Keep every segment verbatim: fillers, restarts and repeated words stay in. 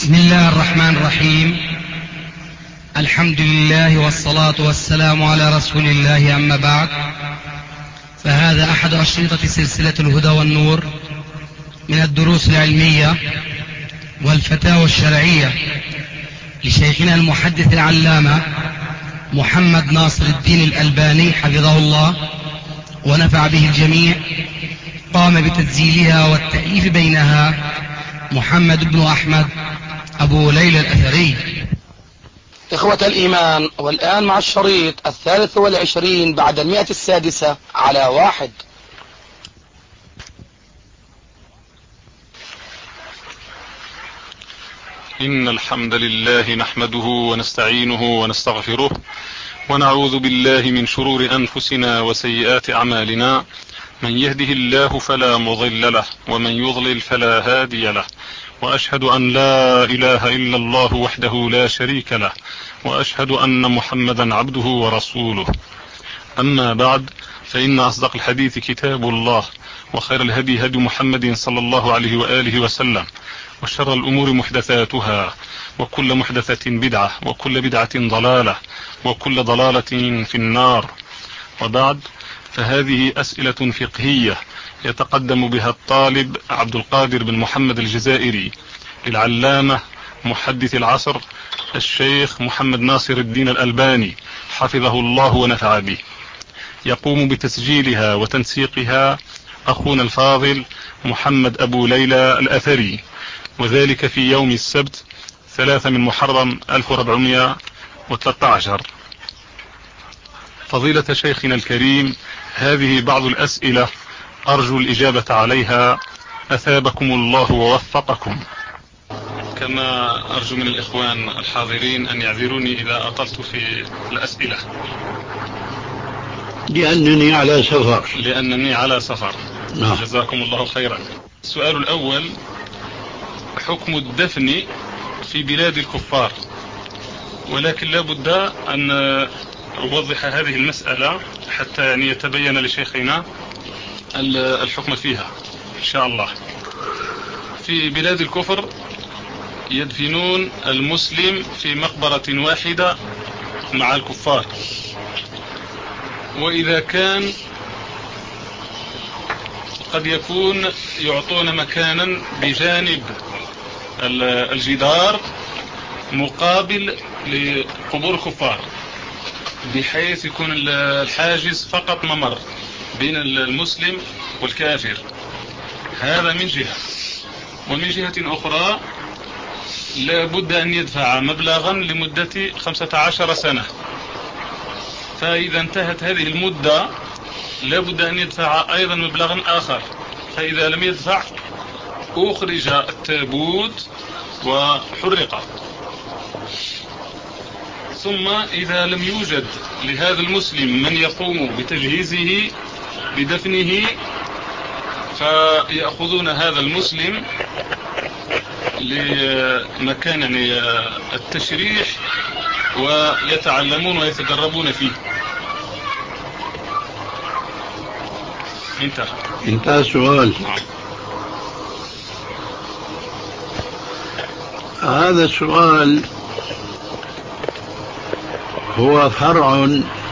بسم الله الرحمن الرحيم. الحمد لله والصلاة والسلام على رسول الله، أما بعد، فهذا أحد أشرطة سلسلة الهدى والنور من الدروس العلمية والفتاوى الشرعية لشيخنا المحدث العلامة محمد ناصر الدين الألباني حفظه الله ونفع به الجميع. قام بتسجيلها والتأليف بينها محمد بن أحمد أبو ليلى الأثري. إخوة الإيمان، والآن مع الشريط الثالث والعشرين بعد المئة السادسة على واحد. إن الحمد لله نحمده ونستعينه ونستغفره ونعوذ بالله من شرور أنفسنا وسيئات أعمالنا. من يهده الله فلا مضل له ومن يضلل فلا هادي له، وأشهد أن لا إله إلا الله وحده لا شريك له، وأشهد أن محمدا عبده ورسوله. أما بعد، فإن أصدق الحديث كتاب الله، وخير الهدي هدي محمد صلى الله عليه وآله وسلم، وشر الأمور محدثاتها، وكل محدثة بدعة، وكل بدعة ضلالة، وكل ضلالة في النار. وبعد، فهذه أسئلة فقهية يتقدم بها الطالب عبد القادر بن محمد الجزائري للعلامة محدث العصر الشيخ محمد ناصر الدين الألباني حفظه الله ونفع به. يقوم بتسجيلها وتنسيقها أخونا الفاضل محمد أبو ليلى الأثري، وذلك في يوم السبت ثلاثة من محرم ألف وأربعمائة وثلاثة عشر. فضيلة شيخنا الكريم، هذه بعض الأسئلة أرجو الإجابة عليها، أثابكم الله ووفقكم. كما أرجو من الإخوان الحاضرين أن يعذروني إذا أطلت في الأسئلة، لأنني على سفر لأنني على سفر نعم. جزاكم الله خيرا. السؤال الأول: حكم الدفن في بلاد الكفار، ولكن لا بد أن أوضح هذه المسألة حتى يعني يتبين لشيخنا الحكم فيها إن شاء الله. في بلاد الكفر يدفنون المسلم في مقبرة واحدة مع الكفار، وإذا كان قد يكون يعطون مكانا بجانب الجدار مقابل لقبور الكفار، بحيث يكون الحاجز فقط ممر بين المسلم والكافر. هذا من جهة، ومن جهة أخرى لا بد أن يدفع مبلغا لمدة خمسة عشر سنة، فإذا انتهت هذه المدة لا بد أن يدفع أيضا مبلغا آخر، فإذا لم يدفع أخرج التابوت وحرق. ثم إذا لم يوجد لهذا المسلم من يقوم بتجهيزه بدفنه، فيأخذون هذا المسلم لمكان يعني التشريح ويتعلمون ويتدربون فيه. انتهى انتهى السؤال. هذا السؤال هو فرع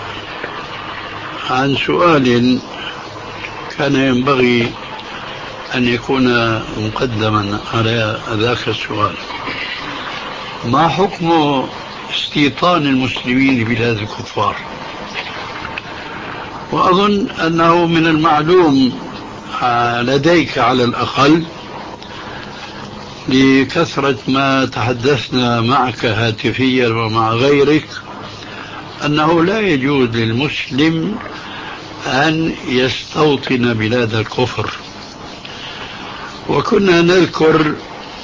عن سؤال كان ينبغي أن يكون مقدما على ذاك السؤال: ما حكم استيطان المسلمين لبلاد الكفار؟ وأظن أنه من المعلوم لديك على الأقل لكثرة ما تحدثنا معك هاتفيا ومع غيرك أنه لا يجوز للمسلم أن يستوطن بلاد الكفر. وكنا نذكر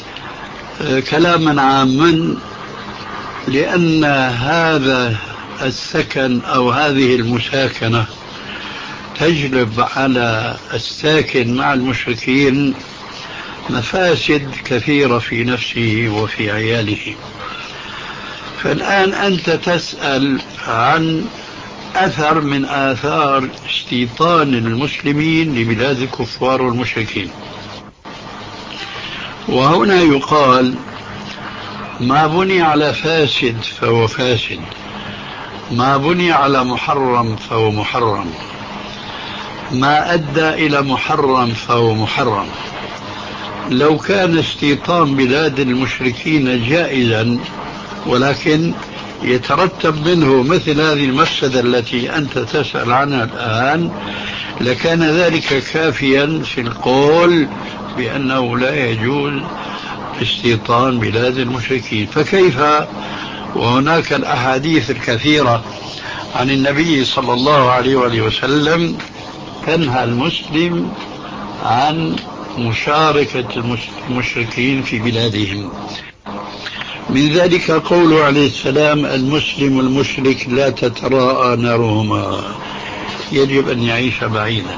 كلاما عاما لأن هذا السكن أو هذه المساكنة تجلب على الساكن مع المشركين مفاسد كثيرة في نفسه وفي عياله. فالآن أنت تسأل عن أثر من آثار استيطان المسلمين لبلاد الكفار والمشركين. وهنا يقال ما بني على فاسد فهو فاسد، ما بني على محرم فهو محرم، ما أدى إلى محرم فهو محرم. لو كان استيطان بلاد المشركين جائزا ولكن يترتب منه مثل هذه المفسدة التي أنت تسأل عنها الآن، لكان ذلك كافيا في القول بأنه لا يجوز استيطان بلاد المشركين. فكيف وهناك الأحاديث الكثيرة عن النبي صلى الله عليه وآله وسلم تنهى المسلم عن مشاركة المشركين في بلادهم. من ذلك قوله عليه السلام: المسلم والمشرك لا تتراءى نارهما، يجب أن يعيش بعيدا.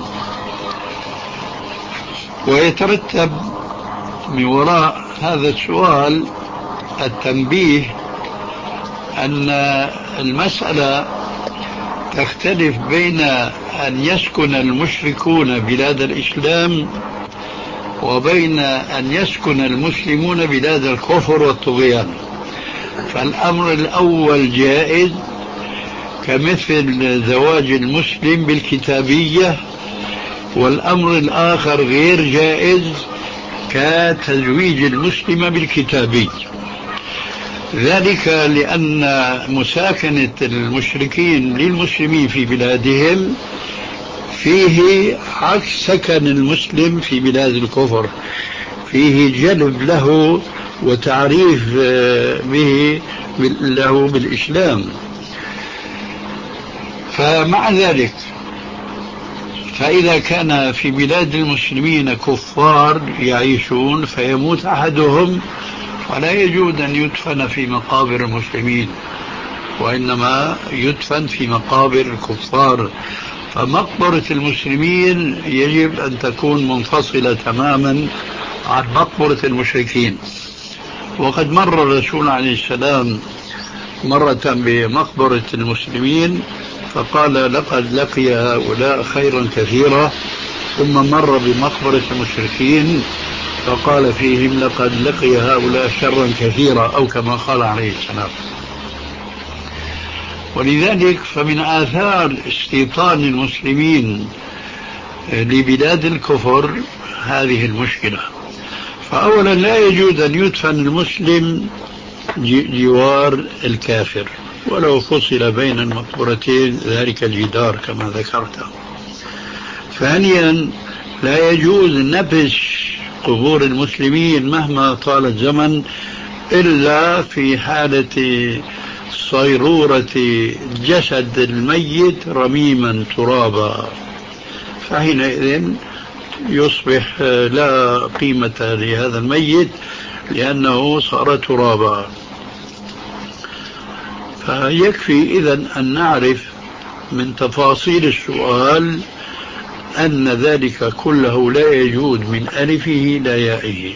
ويترتب من وراء هذا السؤال التنبيه أن المسألة تختلف بين أن يسكن المشركون بلاد الإسلام وبين أن يسكن المسلمون بلاد الكفر والطغيان. فالأمر الأول جائز كمثل زواج المسلم بالكتابية، والأمر الآخر غير جائز كتزويج المسلم بالكتابي. ذلك لأن مساكنة المشركين للمسلمين في بلادهم فيه عكس سكن المسلم في بلاد الكفر، فيه جلب له وتعريف به له بالإسلام. فمع ذلك فإذا كان في بلاد المسلمين كفار يعيشون فيموت أحدهم ولا يجوز أن يدفن في مقابر المسلمين، وإنما يدفن في مقابر الكفار. فمقبرة المسلمين يجب أن تكون منفصلة تماما عن مقبرة المشركين. وقد مر الرسول عليه السلام مرة بمقبرة المسلمين فقال: لقد لقي هؤلاء خيرا كثيرا. ثم مر بمقبرة المشركين فقال فيهم: لقد لقي هؤلاء شرا كثيرا، أو كما قال عليه السلام. ولذلك فمن آثار استيطان المسلمين لبلاد الكفر هذه المشكلة. فأولا لا يجوز أن يدفن المسلم جوار الكافر ولو فصل بين المقبرتين ذلك الجدار كما ذكرت. ثانيا لا يجوز نبش قبور المسلمين مهما طال الزمن إلا في حالة صيرورة جسد الميت رميما ترابا، فحينئذ يصبح لا قيمة لهذا الميت لأنه صار ترابا. فيكفي إذن أن نعرف من تفاصيل السؤال أن ذلك كله لا يجوز من ألفه لا يائه.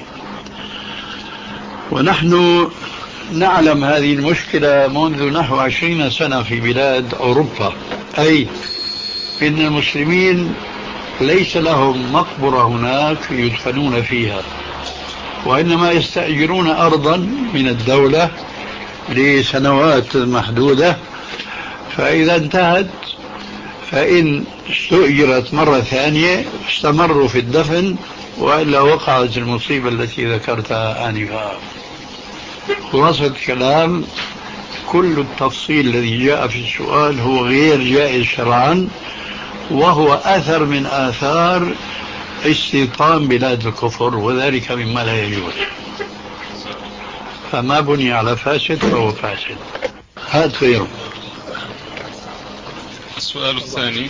ونحن نعلم هذه المشكلة منذ نحو عشرين سنة في بلاد أوروبا، أي إن المسلمين ليس لهم مقبرة هناك يدفنون فيها، وإنما يستأجرون أرضا من الدولة لسنوات محدودة، فإذا انتهت فإن استؤجرت مرة ثانية استمروا في الدفن، وإلا وقعت المصيبة التي ذكرتها آنفا. خلاصة الكلام: كل التفصيل الذي جاء في السؤال هو غير جائز شرعا، وهو أثر من آثار استيطان بلاد الكفر، وذلك مما لا يجوز. فما بني على فاسد فهو فاسد. هذا غيره. السؤال الثاني: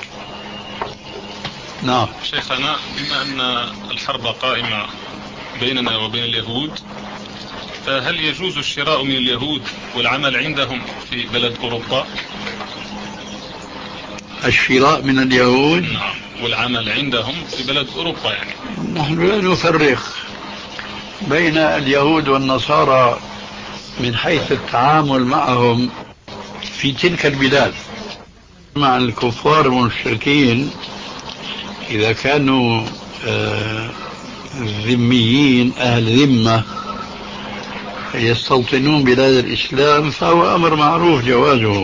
نعم شيخنا، بما أن الحرب قائمة بيننا وبين اليهود، فهل يجوز الشراء من اليهود والعمل عندهم في بلد أوروبا؟ الشراء من اليهود؟ نعم، والعمل عندهم في بلد أوروبا. يعني نحن لا نفرق بين اليهود والنصارى من حيث التعامل معهم في تلك البلاد. مع الكفار والمشركين إذا كانوا ذميين أهل ذمة يستوطنون بلاد الإسلام فهو أمر معروف جوازه.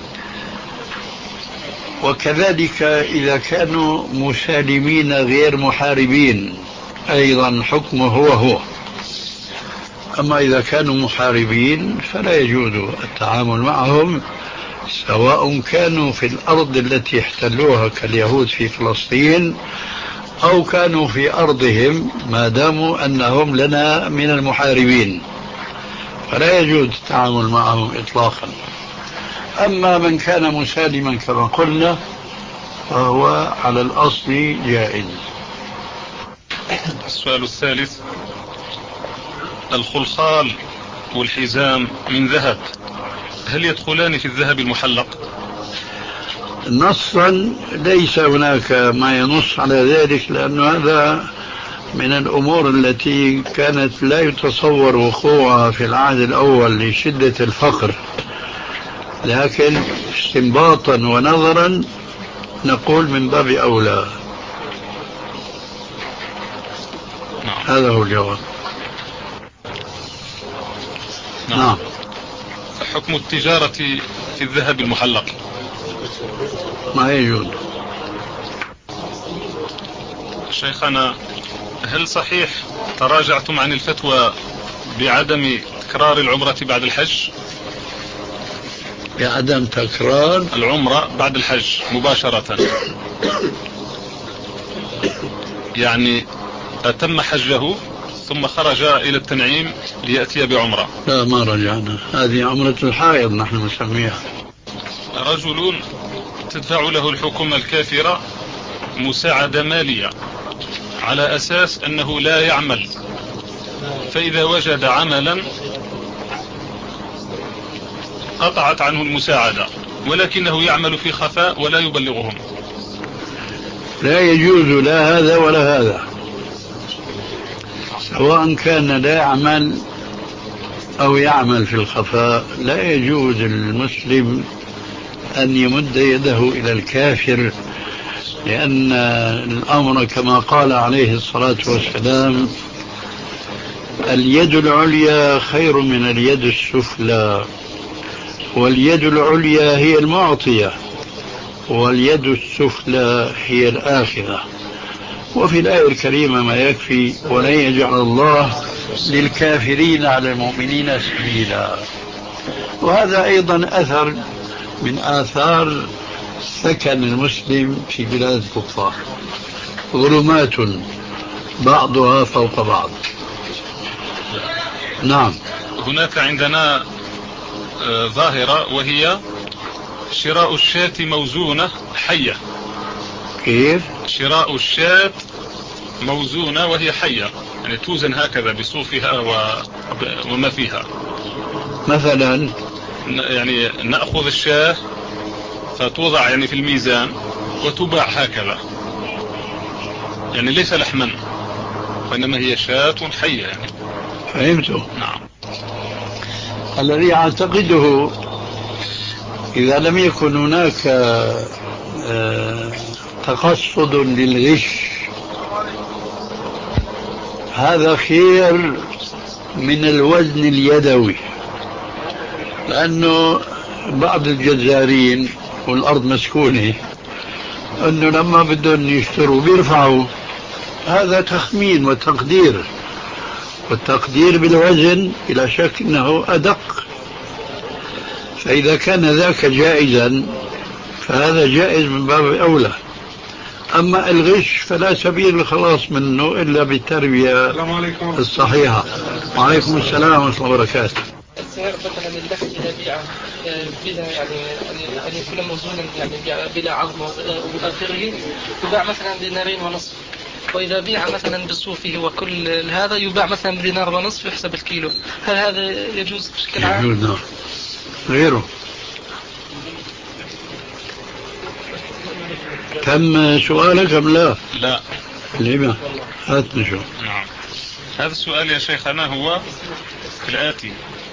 وكذلك إذا كانوا مسالمين غير محاربين أيضا حكمه هو هو. أما إذا كانوا محاربين فلا يجوز التعامل معهم، سواء كانوا في الأرض التي احتلوها كاليهود في فلسطين أو كانوا في أرضهم، ما داموا أنهم لنا من المحاربين فلا يجوز التعامل معهم إطلاقا. أما من كان مسالما كما قلنا فهو على الأصل جائز. السؤال الثالث: الخلخال والحزام من ذهب هل يدخلان في الذهب المحلق؟ نصا ليس هناك ما ينص على ذلك، لأن هذا من الأمور التي كانت لا يتصور وقوعها في العهد الأول لشدة الفقر، لكن استنباطا ونظرا نقول من باب أولى. نعم. هذا هو الجواب. نعم. نعم. حكم التجارة في الذهب المحلق؟ ما يجوز. شيخنا، هل صحيح تراجعتم عن الفتوى بعدم تكرار العمرة بعد الحج؟ بعدم تكرار العمرة بعد الحج مباشرة، يعني أتم حجه ثم خرج إلى التنعيم ليأتي بعمرة؟ لا، ما رجعنا، هذه عمرة الحائض نحن نسميها. رجل تدفع له الحكومة الكافرة مساعدة مالية على أساس أنه لا يعمل، فإذا وجد عملا قطعت عنه المساعدة، ولكنه يعمل في خفاء ولا يبلغهم. لا يجوز لا هذا ولا هذا، سواء كان لا يعمل أو يعمل في الخفاء. لا يجوز للمسلم أن يمد يده إلى الكافر، لأن الأمر كما قال عليه الصلاة والسلام: اليد العليا خير من اليد السفلى، واليد العليا هي المعطية واليد السفلى هي الآخذة. وفي الآية الكريمة ما يكفي: ولن يجعل الله للكافرين على المؤمنين سبيلا. وهذا أيضا أثر من آثار سكن المسلم في بلاد الكفار، ظلمات بعضها فوق بعض. نعم. هناك عندنا ظاهرة وهي شراء الشاة موزونة حية. كيف؟ شراء الشاة موزونة وهي حية، يعني توزن هكذا بصوفها وما فيها. مثلا يعني نأخذ الشاة فتوضع يعني في الميزان وتباع هكذا، يعني ليس لحما وإنما هي شاة حية يعني. فهمته. نعم. الذي أعتقده إذا لم يكن هناك تقصد للغش هذا خير من الوزن اليدوي، لأنه بعض الجزارين والأرض مسكونة أنه لما بدهم يشتروا بيرفعوا. هذا تخمين وتقدير، والتقدير بالوزن بلا شك أنه أدق. فإذا كان ذاك جائزا فهذا جائز من باب أولى. أما الغش فلا سبيل الخلاص منه إلا بالتربية الصحيحة. وعليكم السلام ورحمة الله وبركاته. السعر مثلا اللحم إذا بيع بلا يعني أن يكون موزونا يعني بلا عظم وآخره يباع مثلا دينارين ونصف، وإذا بيع مثلا بصوفه وكل هذا يباع مثلا بدينار ونصف يحسب الكيلو. هل هذا يجوز بشكل عام؟ يجوز. غيره. تم سؤالك أم لا؟ لا. لما؟ هات نشوف. نعم. هذا السؤال يا شيخنا هو الآتي: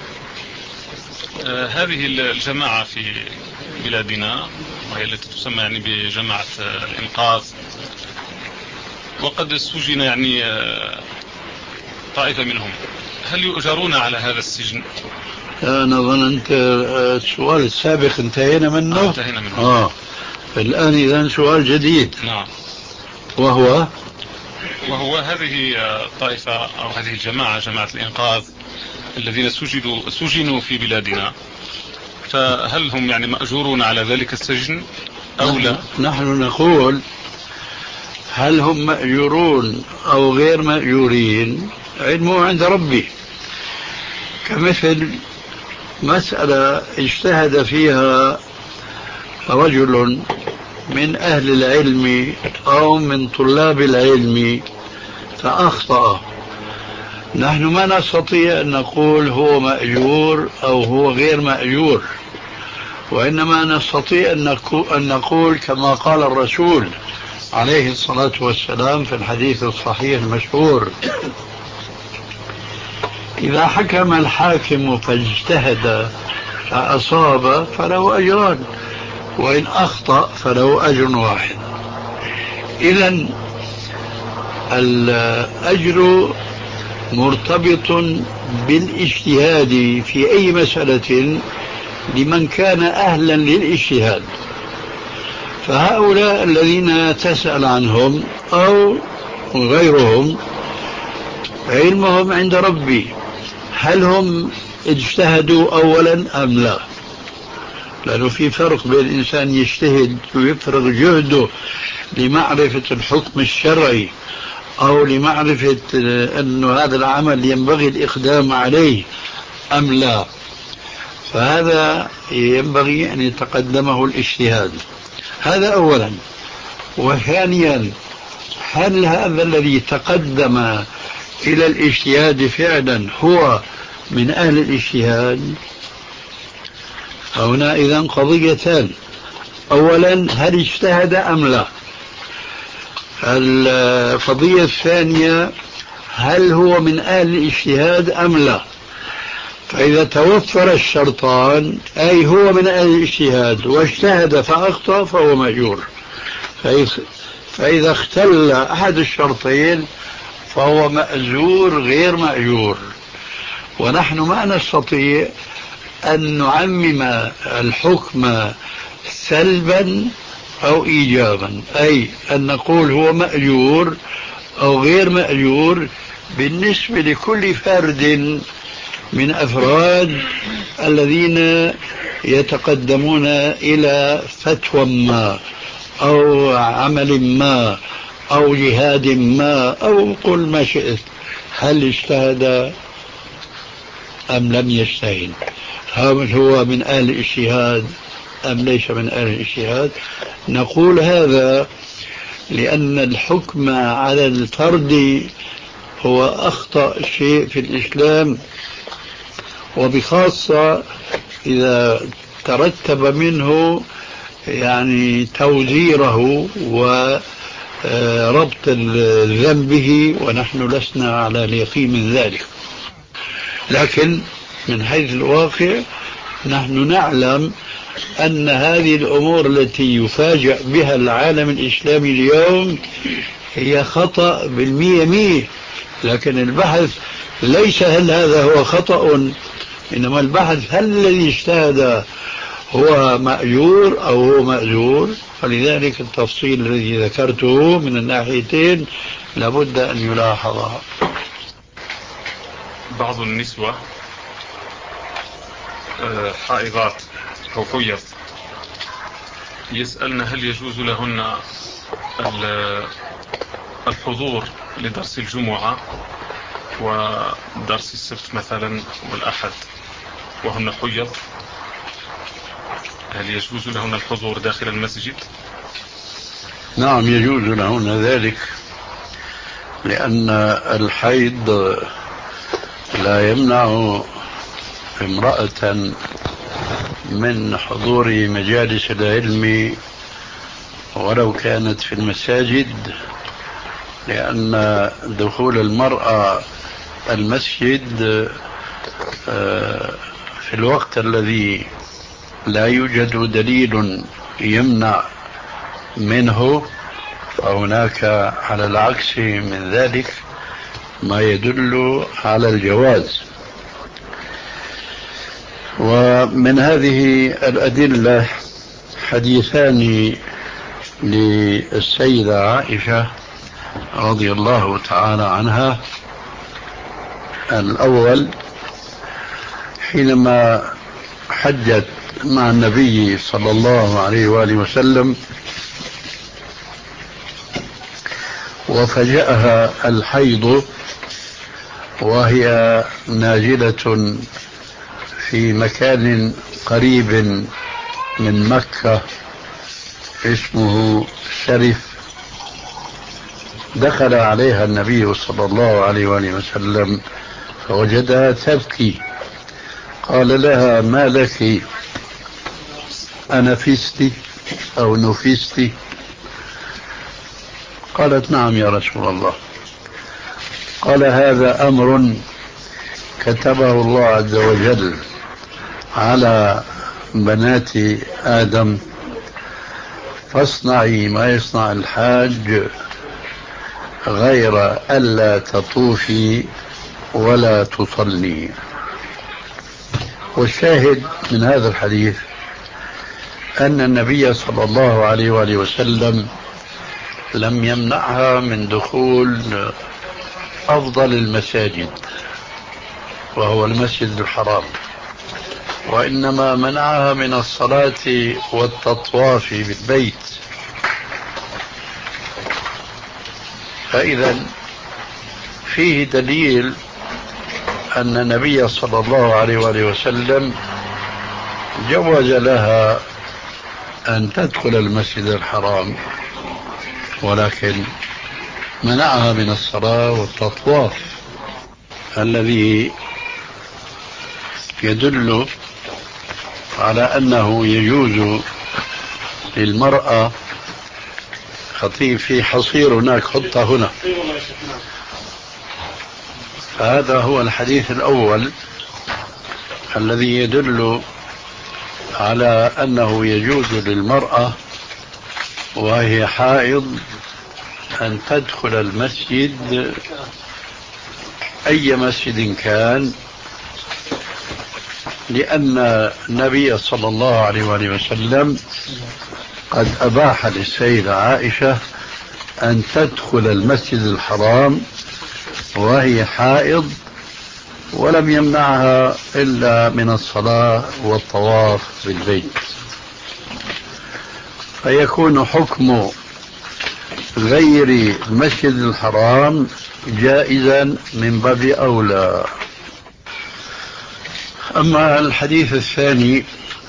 آه هذه الجماعة في بلادنا وهي التي تسمى يعني بجماعة الإنقاذ، وقد سجن يعني آه طائفة منهم، هل يؤجرون على هذا السجن؟ أنا ظننت السؤال السابق انتهينا منه. آه انتهينا منه. آه. الآن إذن سؤال جديد. نعم. وهو وهو هذه الطائفة أو هذه الجماعة، جماعة الإنقاذ الذين سجنوا سجنوا في بلادنا، فهل هم يعني مأجورون على ذلك السجن أو لا؟ نحن نقول هل هم مأجورون أو غير مأجورين علمه عند ربي، كمثل مسألة اجتهد فيها رجل من أهل العلم أو من طلاب العلم فأخطأ، نحن ما نستطيع أن نقول هو مأجور أو هو غير مأجور، وإنما نستطيع أن نقول كما قال الرسول عليه الصلاة والسلام في الحديث الصحيح المشهور: إذا حكم الحاكم فاجتهد فأصاب فله أجران، وإن أخطأ فله أجر واحد. إذن الأجر مرتبط بالاجتهاد في أي مسألة لمن كان أهلا للاجتهاد. فهؤلاء الذين تسأل عنهم أو غيرهم علمهم عند ربي، هل هم اجتهدوا أولا أم لا؟ لأنه في فرق بين الإنسان يجتهد ويفرغ جهده لمعرفة الحكم الشرعي أو لمعرفة أن هذا العمل ينبغي الإقدام عليه أم لا، فهذا ينبغي أن يتقدمه الاجتهاد. هذا أولا. وثانيا، هل هذا الذي تقدم إلى الاجتهاد فعلا هو من أهل الاجتهاد؟ هنا إذن قضيتان: أولا هل اجتهد أم لا؟ القضية الثانية هل هو من أهل الاجتهاد أم لا؟ فإذا توفر الشرطان أي هو من أهل الاجتهاد واجتهد فأخطأ فهو مأجور، فإذا اختل أحد الشرطين فهو مأجور غير مأجور. ونحن ما نستطيع أن نعمم الحكم سلبا أو إيجابا، أي أن نقول هو مأجور أو غير مأجور بالنسبة لكل فرد من أفراد الذين يتقدمون إلى فتوى ما أو عمل ما أو جهاد ما أو قل ما شئت، هل اجتهد أم لم يجتهد؟ هل هو من أهل الاجتهاد أم ليس من أهل الاجتهاد؟ نقول هذا لأن الحكم على الفرد هو أخطأ شيء في الإسلام، وبخاصة إذا ترتب منه يعني توزيره وربط الذنب به، ونحن لسنا على اليقين من ذلك. لكن من حيث الواقع نحن نعلم أن هذه الأمور التي يفاجأ بها العالم الإسلامي اليوم هي خطأ بالمية مية، لكن البحث ليس هل هذا هو خطأ، إنما البحث هل الذي اجتهد هو مأجور أو هو مأجور. فلذلك التفصيل الذي ذكرته من الناحيتين لابد أن يلاحظ. بعض النسوة حائضات أو حيض يسألن هل يجوز لهن الحضور لدرس الجمعة ودرس السبت مثلا والأحد وهن حيض، هل يجوز لهن الحضور داخل المسجد؟ نعم يجوز لهن ذلك، لأن الحيض لا يمنع امرأة من حضور مجالس العلم ولو كانت في المساجد، لأن دخول المرأة المسجد في الوقت الذي لا يوجد دليل يمنع منه، فهناك على العكس من ذلك ما يدل على الجواز. ومن هذه الأدلة حديثان للسيدة عائشة رضي الله تعالى عنها. الأول حينما حجت مع النبي صلى الله عليه وآله وسلم وفجأها الحيض وهي نازلة في مكان قريب من مكة اسمه شرف، دخل عليها النبي صلى الله عليه وآله وسلم فوجدها تبكي، قال لها: ما لك؟ أنفستي أو نفستي؟ قالت: نعم يا رسول الله. قال: هذا أمر كتبه الله عز وجل على بنات آدم، فاصنعي ما يصنع الحاج غير ألا تطوفي ولا تصلي. والشاهد من هذا الحديث أن النبي صلى الله عليه وآله وسلم لم يمنعها من دخول أفضل المساجد وهو المسجد الحرام، وإنما منعها من الصلاة والتطواف بالبيت. فإذا فيه دليل أن النبي صلى الله عليه وآله وسلم جوز لها أن تدخل المسجد الحرام، ولكن منعها من الصلاة والتطواف، الذي يدل على أنه يجوز للمرأة. خطيب في حصير هناك، حطها هنا. فهذا هو الحديث الأول الذي يدل على أنه يجوز للمرأة وهي حائض أن تدخل المسجد أي مسجد كان، لأن النبي صلى الله عليه وآله وسلم قد أباح للسيدة عائشة أن تدخل المسجد الحرام وهي حائض، ولم يمنعها إلا من الصلاة والطواف بالبيت. فيكون حكم غير المسجد الحرام جائزا من باب أولى. أما الحديث الثاني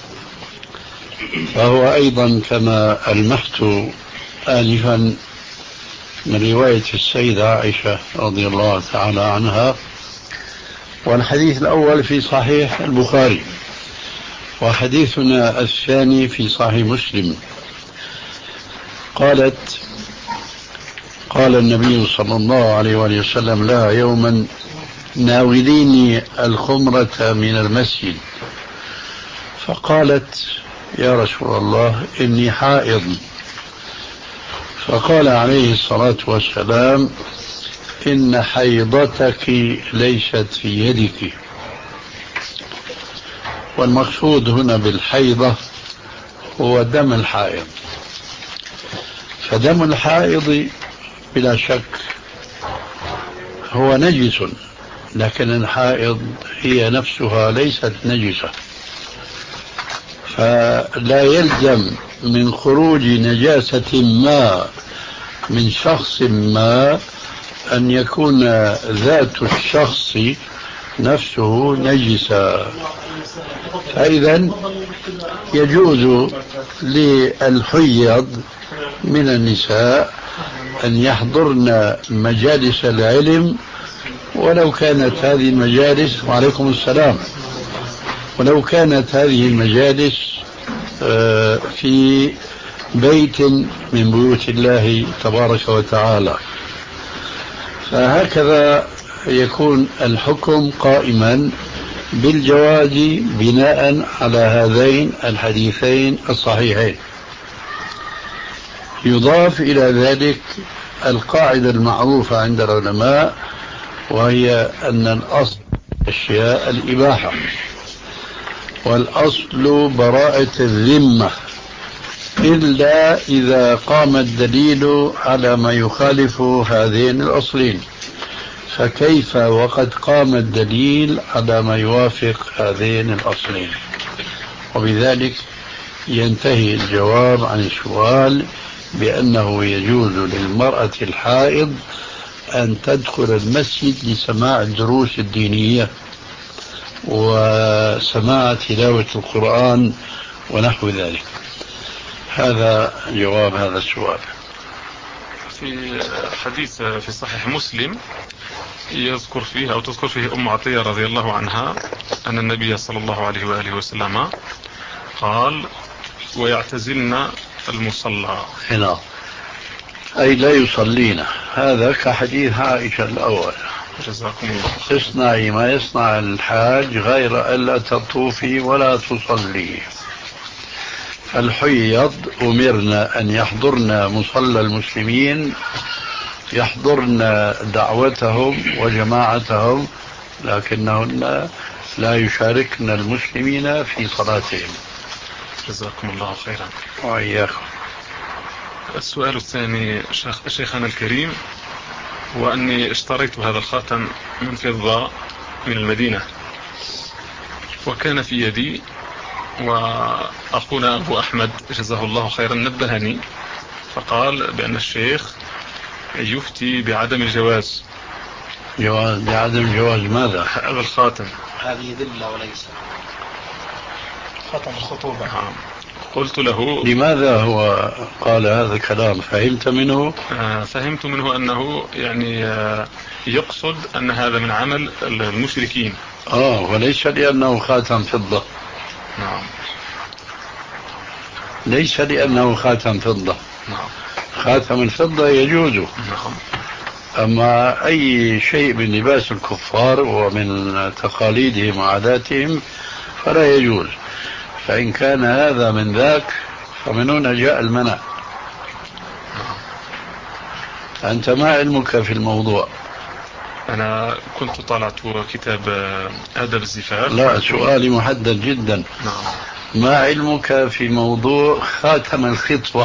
فهو أيضا كما ألمحت آنفا من رواية السيدة عائشة رضي الله تعالى عنها، والحديث الأول في صحيح البخاري، وحديثنا الثاني في صحيح مسلم. قالت: قال النبي صلى الله عليه وآله وسلم لها يوما: ناوليني الخمرة من المسجد. فقالت: يا رسول الله إني حائض. فقال عليه الصلاة والسلام: إن حيضتك ليست في يدك. والمقصود هنا بالحيضة هو دم الحائض. فدم الحائض بلا شك هو نجس، لكن الحائض هي نفسها ليست نجسة، فلا يلزم من خروج نجاسة ما من شخص ما أن يكون ذات الشخص نفسه نجسا. فإذا يجوز للحيض من النساء أن يحضرن مجالس العلم، ولو كانت هذه المجالس وعليكم السلام ولو كانت هذه المجالس في بيت من بيوت الله تبارك وتعالى. فهكذا يكون الحكم قائما بالجواز بناء على هذين الحديثين الصحيحين. يضاف إلى ذلك القاعدة المعروفة عند العلماء، وهي أن الأصل الأشياء الإباحة، والأصل براءة الذمة، إلا إذا قام الدليل على ما يخالف هذين الأصلين، فكيف وقد قام الدليل على ما يوافق هذين الأصلين؟ وبذلك ينتهي الجواب عن السؤال بأنه يجوز للمرأة الحائض أن تدخل المسجد لسماع الدروس الدينية وسماع تلاوة القرآن ونحو ذلك. هذا جواب هذا السؤال. في حديث في صحيح مسلم يذكر فيه أو تذكر فيه أم عطية رضي الله عنها أن النبي صلى الله عليه وآله وسلم قال: ويعتزلن المصلى. هنا أي لا يصلين، هذا كحديث عائشة الأول. جزاكم الله. اصنعي ما يصنع الحاج غير ألا تطوفي ولا تصلي. الحيض أمرنا أن يحضرن مصلى المسلمين، يحضرن دعوتهم وجماعتهم، لكنهن لا يشاركن المسلمين في صلاتهم. جزاكم الله خيرا. وإياكم. السؤال الثاني شيخ شيخنا الكريم، وأني اشتريت هذا الخاتم من فضة من المدينة، وكان في يدي، وأخونا أبو أحمد جزاه الله خيرا نبهني فقال بأن الشيخ يفتي بعدم الجواز. جواز بعدم جواز ماذا؟ هذا الخاتم. هذه ذلة وليس خاتم الخطوبة. قلت له: لماذا هو قال هذا الكلام؟ فهمت منه؟ آه فهمت منه أنه يعني آه يقصد أن هذا من عمل المشركين. آه وليس لأنه خاتم فضة. نعم. ليس لأنه خاتم فضة. نعم. خاتم الفضة يجوز. نعم. أما أي شيء من لباس الكفار ومن تقاليدهم وعاداتهم فلا يجوز. فإن كان هذا من ذاك فمن هنا جاء المنع. أنت ما علمك في الموضوع؟ أنا كنت طالعت كتاب آداب الزفاف. لا، سؤالي محدد جدا. نعم. ما علمك في موضوع خاتم الخطبة؟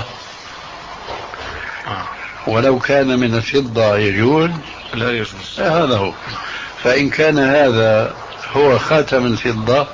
آه. ولو كان من الفضة يجوز؟ لا يجوز. هذا هو. فإن كان هذا هو خاتم الفضة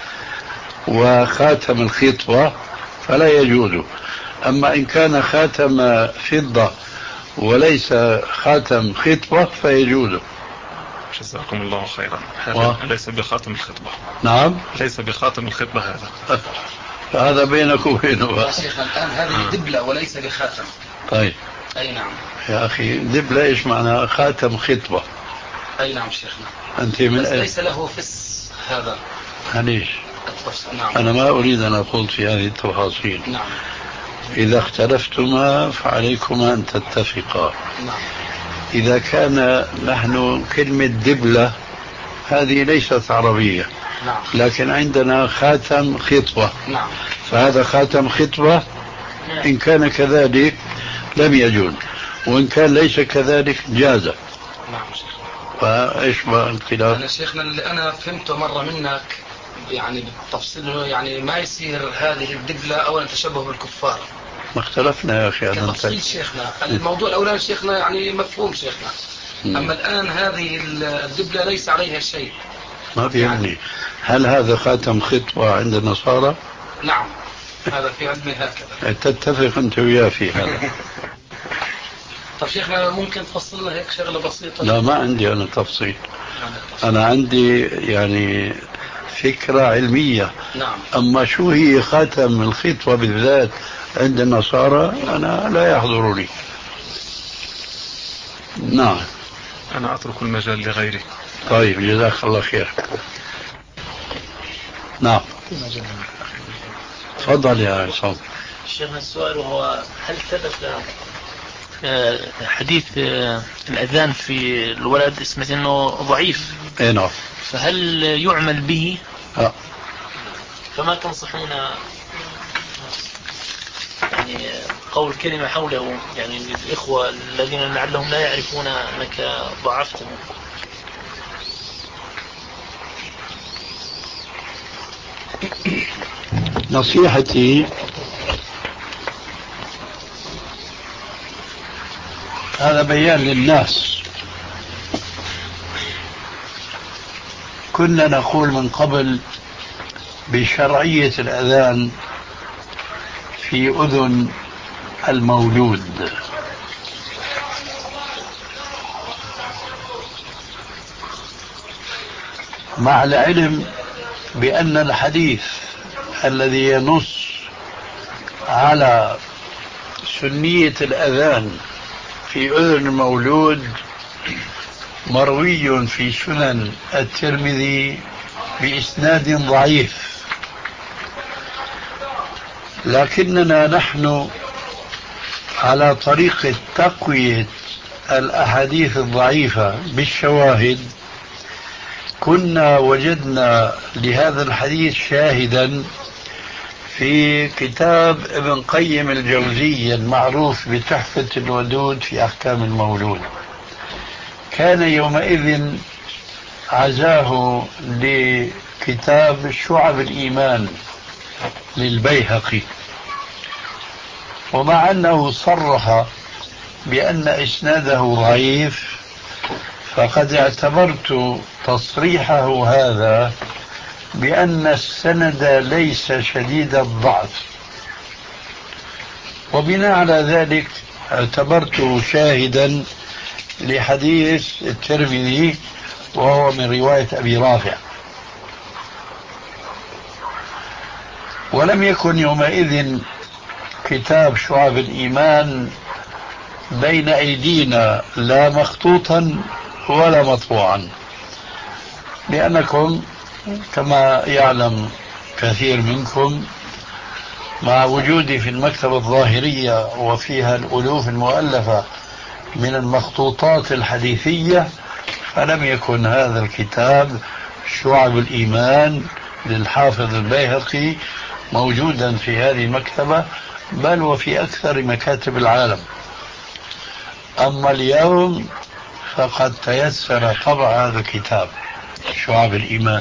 وخاتم الخطبة فلا يجوز. أما إن كان خاتم فضة وليس خاتم خطبة فيجوز. جزاكم الله خيرا. هذا و... ليس بخاتم الخطبة. نعم. ليس بخاتم الخطبة هذا. هذا بينك وبينه. يا شيخ الآن هذه دبلة وليس بخاتم. طيب. أي نعم. يا أخي دبلة إيش معنى خاتم خطبة؟ أي نعم شيخنا. أنت من بس أي... ليس له فس هذا. هنيش. نعم. أنا ما أريد أن أخوض في هذه التفاصيل. نعم. إذا اختلفتما فعليكما أن تتفقا. نعم. إذا كان نحن كلمة دبلة هذه ليست عربية. نعم. لكن عندنا خاتم خطبة. نعم. فهذا خاتم خطبة إن كان كذلك لم يجوز، وإن كان ليس كذلك جاز. نعم شيخ. فإيش بقى الخلاف؟ أنا شيخنا اللي أنا فهمته مرة منك يعني بالتفصيل يعني ما يصير هذه الدبلة أولا تشبه بالكفار. ما اختلفنا يا أخي. كتفصيل شيخنا الموضوع الأولاني شيخنا يعني مفهوم شيخنا. م. أما الآن هذه الدبلة ليس عليها شيء. ما في يعني. هل هذا خاتم خطبة عند النصارى؟ نعم. هذا في علمي هكذا. تتفق أنت وياه في هذا؟ طب شيخنا ممكن تفصل لنا هيك شغلة بسيطة؟ لا ما عندي أنا تفصيل. أنا عندي يعني فكرة علمية. نعم. أما شو هي خاتم الخطبة بالذات عند النصارى أنا لا يحضرني. نعم. أنا أترك المجال لغيري. طيب جزاك الله خير. نعم. تفضل يا عصام. شيخنا السؤال هو هل ثبت حديث الأذان في الولد اسمه أنه ضعيف؟ اي نعم. فهل يعمل به؟ ها. فما تنصحون يعني قول كلمة حوله يعني للإخوة الذين لعلهم لا يعرفون أنك ضعفتهم؟ نصيحتي هذا بيان للناس. كنا نقول من قبل بشرعية الأذان في أذن المولود، مع العلم بأن الحديث الذي ينص على سنية الأذان في أذن المولود مروي في سنن الترمذي بإسناد ضعيف، لكننا نحن على طريقة تقوية الأحاديث الضعيفة بالشواهد كنا وجدنا لهذا الحديث شاهدا في كتاب ابن قيم الجوزية المعروف بتحفة الودود في أحكام المولود. كان يومئذ عزاه لكتاب شعب الإيمان للبيهقي، ومع أنه صرح بأن إسناده ضعيف فقد اعتبرت تصريحه هذا بأن السند ليس شديد الضعف، وبناء على ذلك اعتبرته شاهدا لحديث الترمذي وهو من رواية أبي رافع. ولم يكن يومئذ كتاب شعب الإيمان بين أيدينا لا مخطوطا ولا مطبوعا، لأنكم كما يعلم كثير منكم مع وجودي في المكتبة الظاهرية وفيها الألوف المؤلفة من المخطوطات الحديثية، فلم يكن هذا الكتاب شعب الإيمان للحافظ البيهقي موجودا في هذه المكتبة، بل وفي أكثر مكاتب العالم. أما اليوم فقد تيسر طبع هذا الكتاب شعب الإيمان،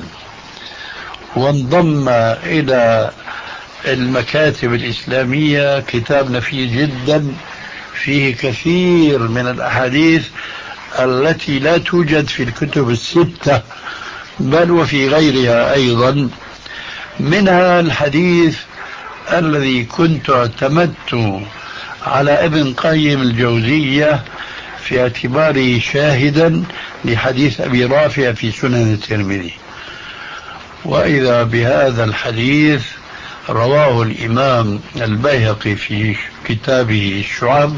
وانضم إلى المكاتب الإسلامية كتاب نفيس جدا فيه كثير من الأحاديث التي لا توجد في الكتب الستة بل وفي غيرها أيضا، منها الحديث الذي كنت اعتمدت على ابن قيم الجوزية في اعتباره شاهدا لحديث أبي رافع في سنن الترمذي. وإذا بهذا الحديث رواه الإمام البيهقي في كتابه الشعب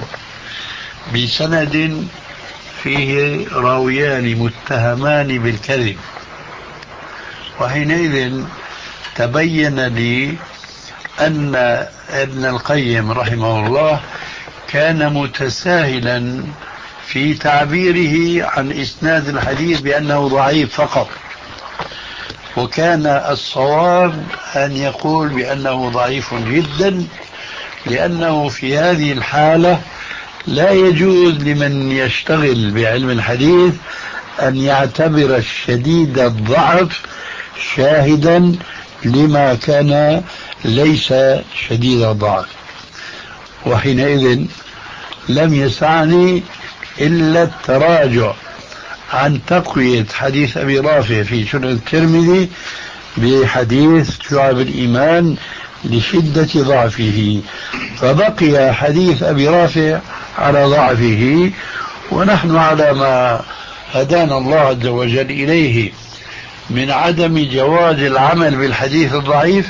بسند فيه راويان متهمان بالكذب، وحينئذ تبين لي أن ابن القيم رحمه الله كان متساهلا في تعبيره عن إسناد الحديث بأنه ضعيف فقط، وكان الصواب أن يقول بأنه ضعيف جدا، لأنه في هذه الحالة لا يجوز لمن يشتغل بعلم الحديث أن يعتبر الشديد الضعف شاهدا لما كان ليس شديد الضعف. وحينئذ لم يسعني إلا التراجع عن تقوية حديث أبي رافع في سنن الترمذي بحديث شعب الإيمان لشدة ضعفه، فبقي حديث أبي رافع على ضعفه، ونحن على ما هدانا الله عز وجل إليه من عدم جواز العمل بالحديث الضعيف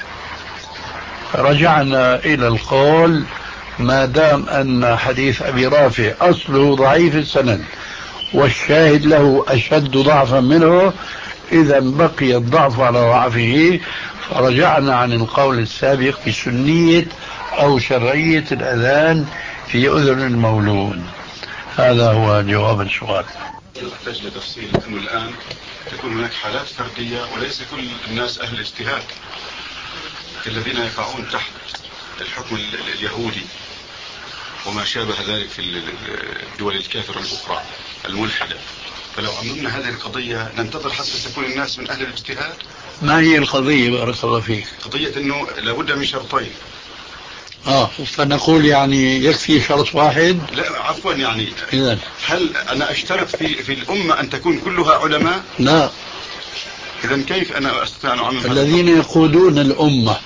رجعنا إلى القول ما دام أن حديث أبي رافع أصله ضعيف السند والشاهد له أشد ضعفا منه، إذا بقي الضعف على ضعفه، فرجعنا عن القول السابق بسنية أو شرعية الأذان في أذن المولود. هذا هو جواب السؤال. يحتاج لتفصيل أنه الآن تكون هناك حالات فردية وليس كل الناس أهل اجتهاد الذين يقعون تحت الحكم اليهودي وما شابه ذلك في الدول الكافرة الأخرى الملحدة. فلو عممنا هذه القضية ننتظر حتى تكون الناس من أهل الاجتهاد ما هي القضية بارك الله فيك؟ قضية أنه لابد من شرطين. آه فنقول يعني يكفي شرط واحد؟ لا عفوا يعني إذن هل أنا أشترط في, في الأمة أن تكون كلها علماء؟ لا. إذن كيف أنا أستطيع أن أعمل الذين يقودون الأمة.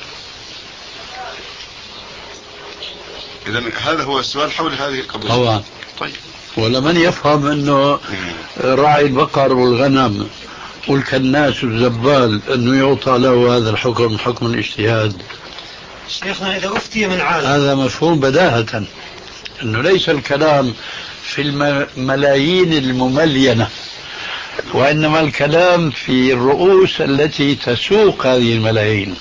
إذن هذا هو السؤال حول هذه القضية. طبعا. طيب. ولمن يفهم أنه راعي البقر والغنم والكناس والزبال أنه يعطى له هذا الحكم حكم الاجتهاد. شيخنا إذا أفتي من عالم هذا مفهوم بداهة أنه ليس الكلام في الملايين المملينة، وإنما الكلام في الرؤوس التي تسوق هذه الملايين.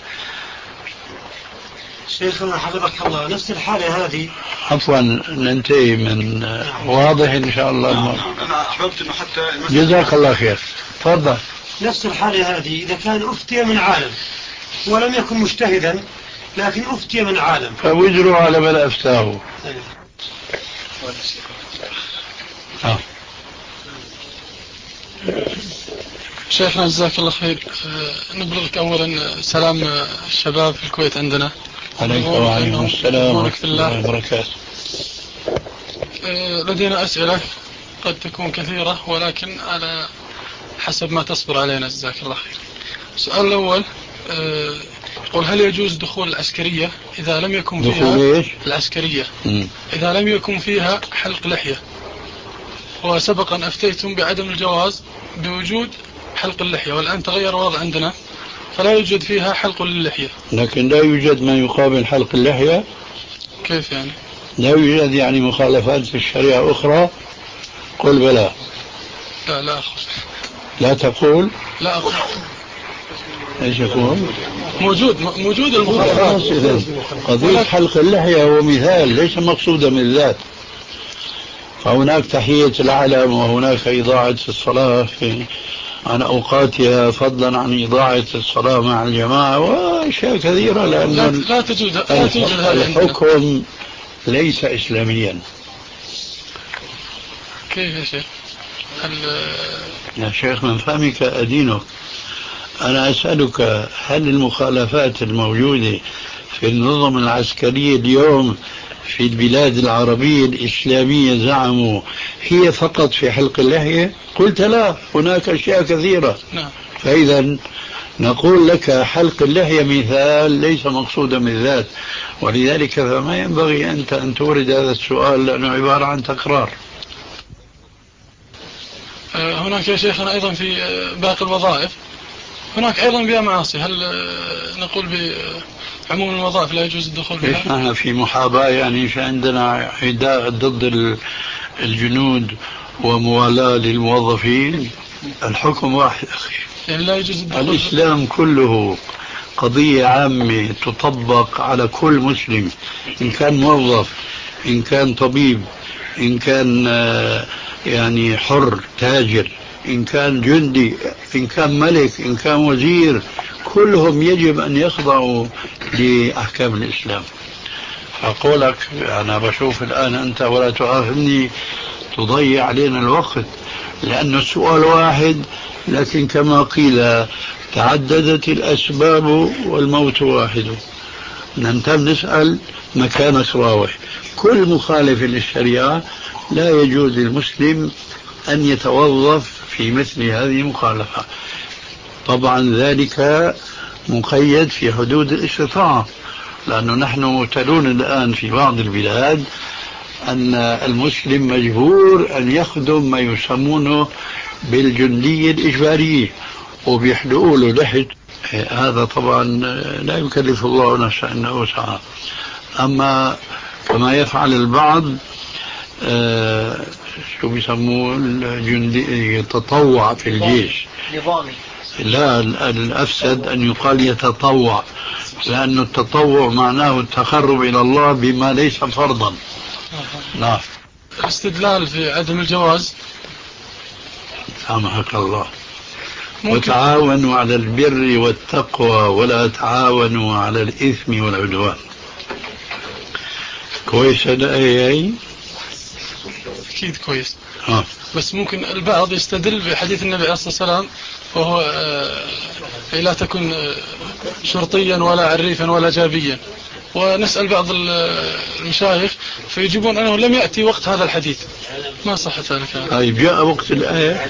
شيخنا حفظك الله نفس الحالة هذه. عفوا ننتهي من واضح إن شاء الله. نعم. أنا أحببت أنه حتى جزاك الله خير. تفضل. نفس الحالة هذه إذا كان أفتي من عالم ولم يكن مجتهدا لكن أفتي من عالم فوزروا على من أفتاه. آه. شيخنا جزاك الله خير. أه نبلغك أولا سلام الشباب في الكويت عندنا. عليكم وعليكم السلام ورحمة الله وبركاته. أه لدينا أسئلة قد تكون كثيرة ولكن على حسب ما تصبر علينا جزاك الله خير. السؤال الأول أه يقول هل يجوز دخول العسكرية إذا لم يكن فيها العسكرية م. إذا لم يكن فيها حلق لحية؟ وسبقا أفتيتم بعدم الجواز بوجود حلق اللحية، والآن تغير الوضع عندنا فلا يوجد فيها حلق للحية. لكن لا يوجد ما يقابل حلق اللحية. كيف يعني؟ لا يوجد يعني مخالفات في الشريعة أخرى؟ قل بلى. لا لا أخذ. لا تقول. لا أخذ. ايش يكون؟ موجود موجود المخالفات. قضية حلق اللحية هو مثال ليس مقصودا من الذات. فهناك تحية العلم وهناك إضاعة الصلاة في عن أوقاتها فضلا عن إضاعة الصلاة مع الجماعة وأشياء كثيرة، لأن لا, لا توجد لا توجد الحكم ليس إسلاميا. كيف يا شيخ؟ يا شيخ من فهمك أدينك. أنا أسألك هل المخالفات الموجودة في النظم العسكرية اليوم في البلاد العربية الإسلامية زعموا هي فقط في حلق اللحية؟ قلت لا، هناك أشياء كثيرة. نعم. فإذا نقول لك حلق اللحية مثال ليس مقصودا بالذات، ولذلك فما ينبغي أنت أن تورد هذا السؤال لأنه عبارة عن تكرار. هناك يا شيخنا أيضا في باقي الوظائف هناك أيضا بها معاصي، هل نقول بعموم الوظائف لا يجوز الدخول بها؟ نحن في محاباة يعني عندنا عداء ضد الجنود وموالاة للموظفين. الحكم واحد أخي، يعني لا يجوز الدخول. الإسلام كله قضية عامة تطبق على كل مسلم، إن كان موظف، إن كان طبيب، إن كان يعني حر تاجر، إن كان جندي، إن كان ملك، إن كان وزير، كلهم يجب أن يخضعوا لأحكام الإسلام. أقولك أنا بشوف الآن أنت ولا تؤاخذني تضيع علينا الوقت، لأن السؤال واحد لكن كما قيل تعددت الأسباب والموت واحد. ننتم نسأل مكانك راوح. كل مخالف للشريعة لا يجوز للمسلم أن يتوظف في مثل هذه المخالفة. طبعا ذلك مقيد في حدود الاستطاعة، لأنه نحن مبتلون الآن في بعض البلاد أن المسلم مجبور أن يخدم ما يسمونه بالجندية الإجبارية وبيحلقوا له لحية. هذا طبعا لا يكلف الله نفسا إلا وسعها. أما كما يفعل البعض آه شو بيسموه الجندي يتطوع في الجيش نظامي. لا، الأفسد أن يقال يتطوع، لأن التطوع معناه التقرب إلى الله بما ليس فرضا. نعم. الاستدلال في عدم الجواز سامحك الله وتعاونوا على البر والتقوى ولا تعاونوا على الإثم والعدوان. كويس هذا أي أكيد كويس. آه. بس ممكن البعض يستدل بحديث النبي عليه الصلاة والسلام وهو أي لا تكن شرطيا ولا عريفا ولا جابيا. ونسأل بعض المشايخ فيجيبون أنه لم يأتي وقت هذا الحديث، ما صح ذلك؟ طيب جاء وقت الآية،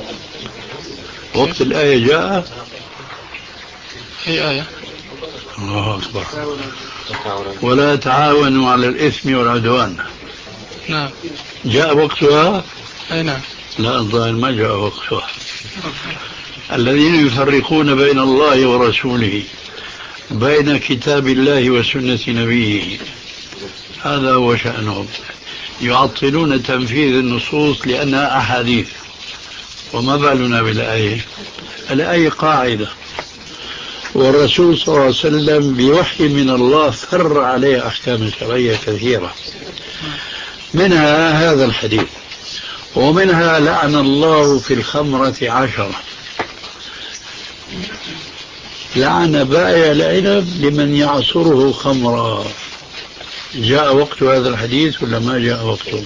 وقت الآية جاء. أي آية؟ الله أكبر. ولا تعاونوا على الإثم والعدوان. نعم. جاء وقتها؟ أي نعم. لا الظاهر ما جاء وقتها. الذين يفرقون بين الله ورسوله، بين كتاب الله وسنة نبيه، هذا هو شأنهم. يعطلون تنفيذ النصوص لأنها أحاديث. وما بالنا بالآية؟ الآية قاعدة، والرسول صلى الله عليه وسلم بوحي من الله فر عليه أحكام شرعية كثيرة، منها هذا الحديث، ومنها لعن الله في الخمرة عشرة، لعن بائع العنب لمن يعصره خمرا. جاء وقت هذا الحديث ولا ما جاء وقته؟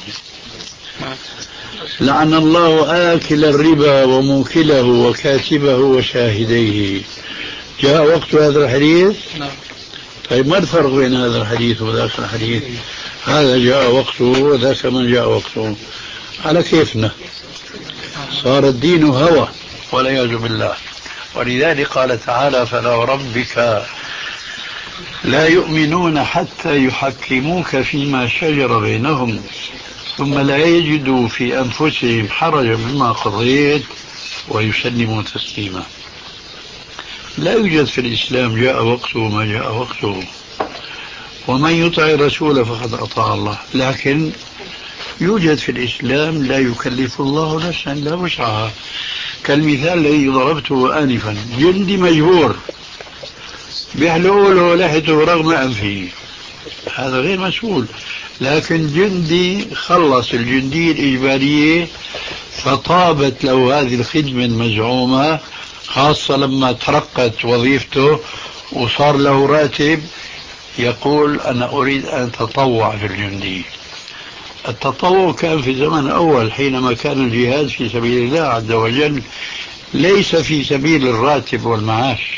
لعن الله آكل الربا وموكله وكاتبه وشاهديه. جاء وقت هذا الحديث؟ طيب ما الفرق بين هذا الحديث وذاك الحديث؟ هذا جاء وقته وذاك من جاء وقته. على كيفنا صار الدين هوى والعياذ بالله. ولذلك قال تعالى: فلا وربك لا يؤمنون حتى يحكموك فيما شجر بينهم ثم لا يجدوا في أنفسهم حرجا مما قضيت ويسلموا تسليما. لا يوجد في الإسلام جاء وقته وما جاء وقته، ومن يطع الرسول فقد أطاع الله. لكن يوجد في الإسلام لا يكلف الله نفسا لا وسعها، كالمثال الذي ضربته آنفا: جندي مجبور بيحلقوا له لحيته رغم أنفه، هذا غير مسؤول. لكن جندي خلص الجندية الإجبارية فطابت له هذه الخدمة المزعومة، خاصة لما ترقت وظيفته وصار له راتب، يقول: أنا أريد أن أتطوع في الجندية. التطوع كان في الزمن الأول حينما كان الجهاد في سبيل الله عز وجل، ليس في سبيل الراتب والمعاش.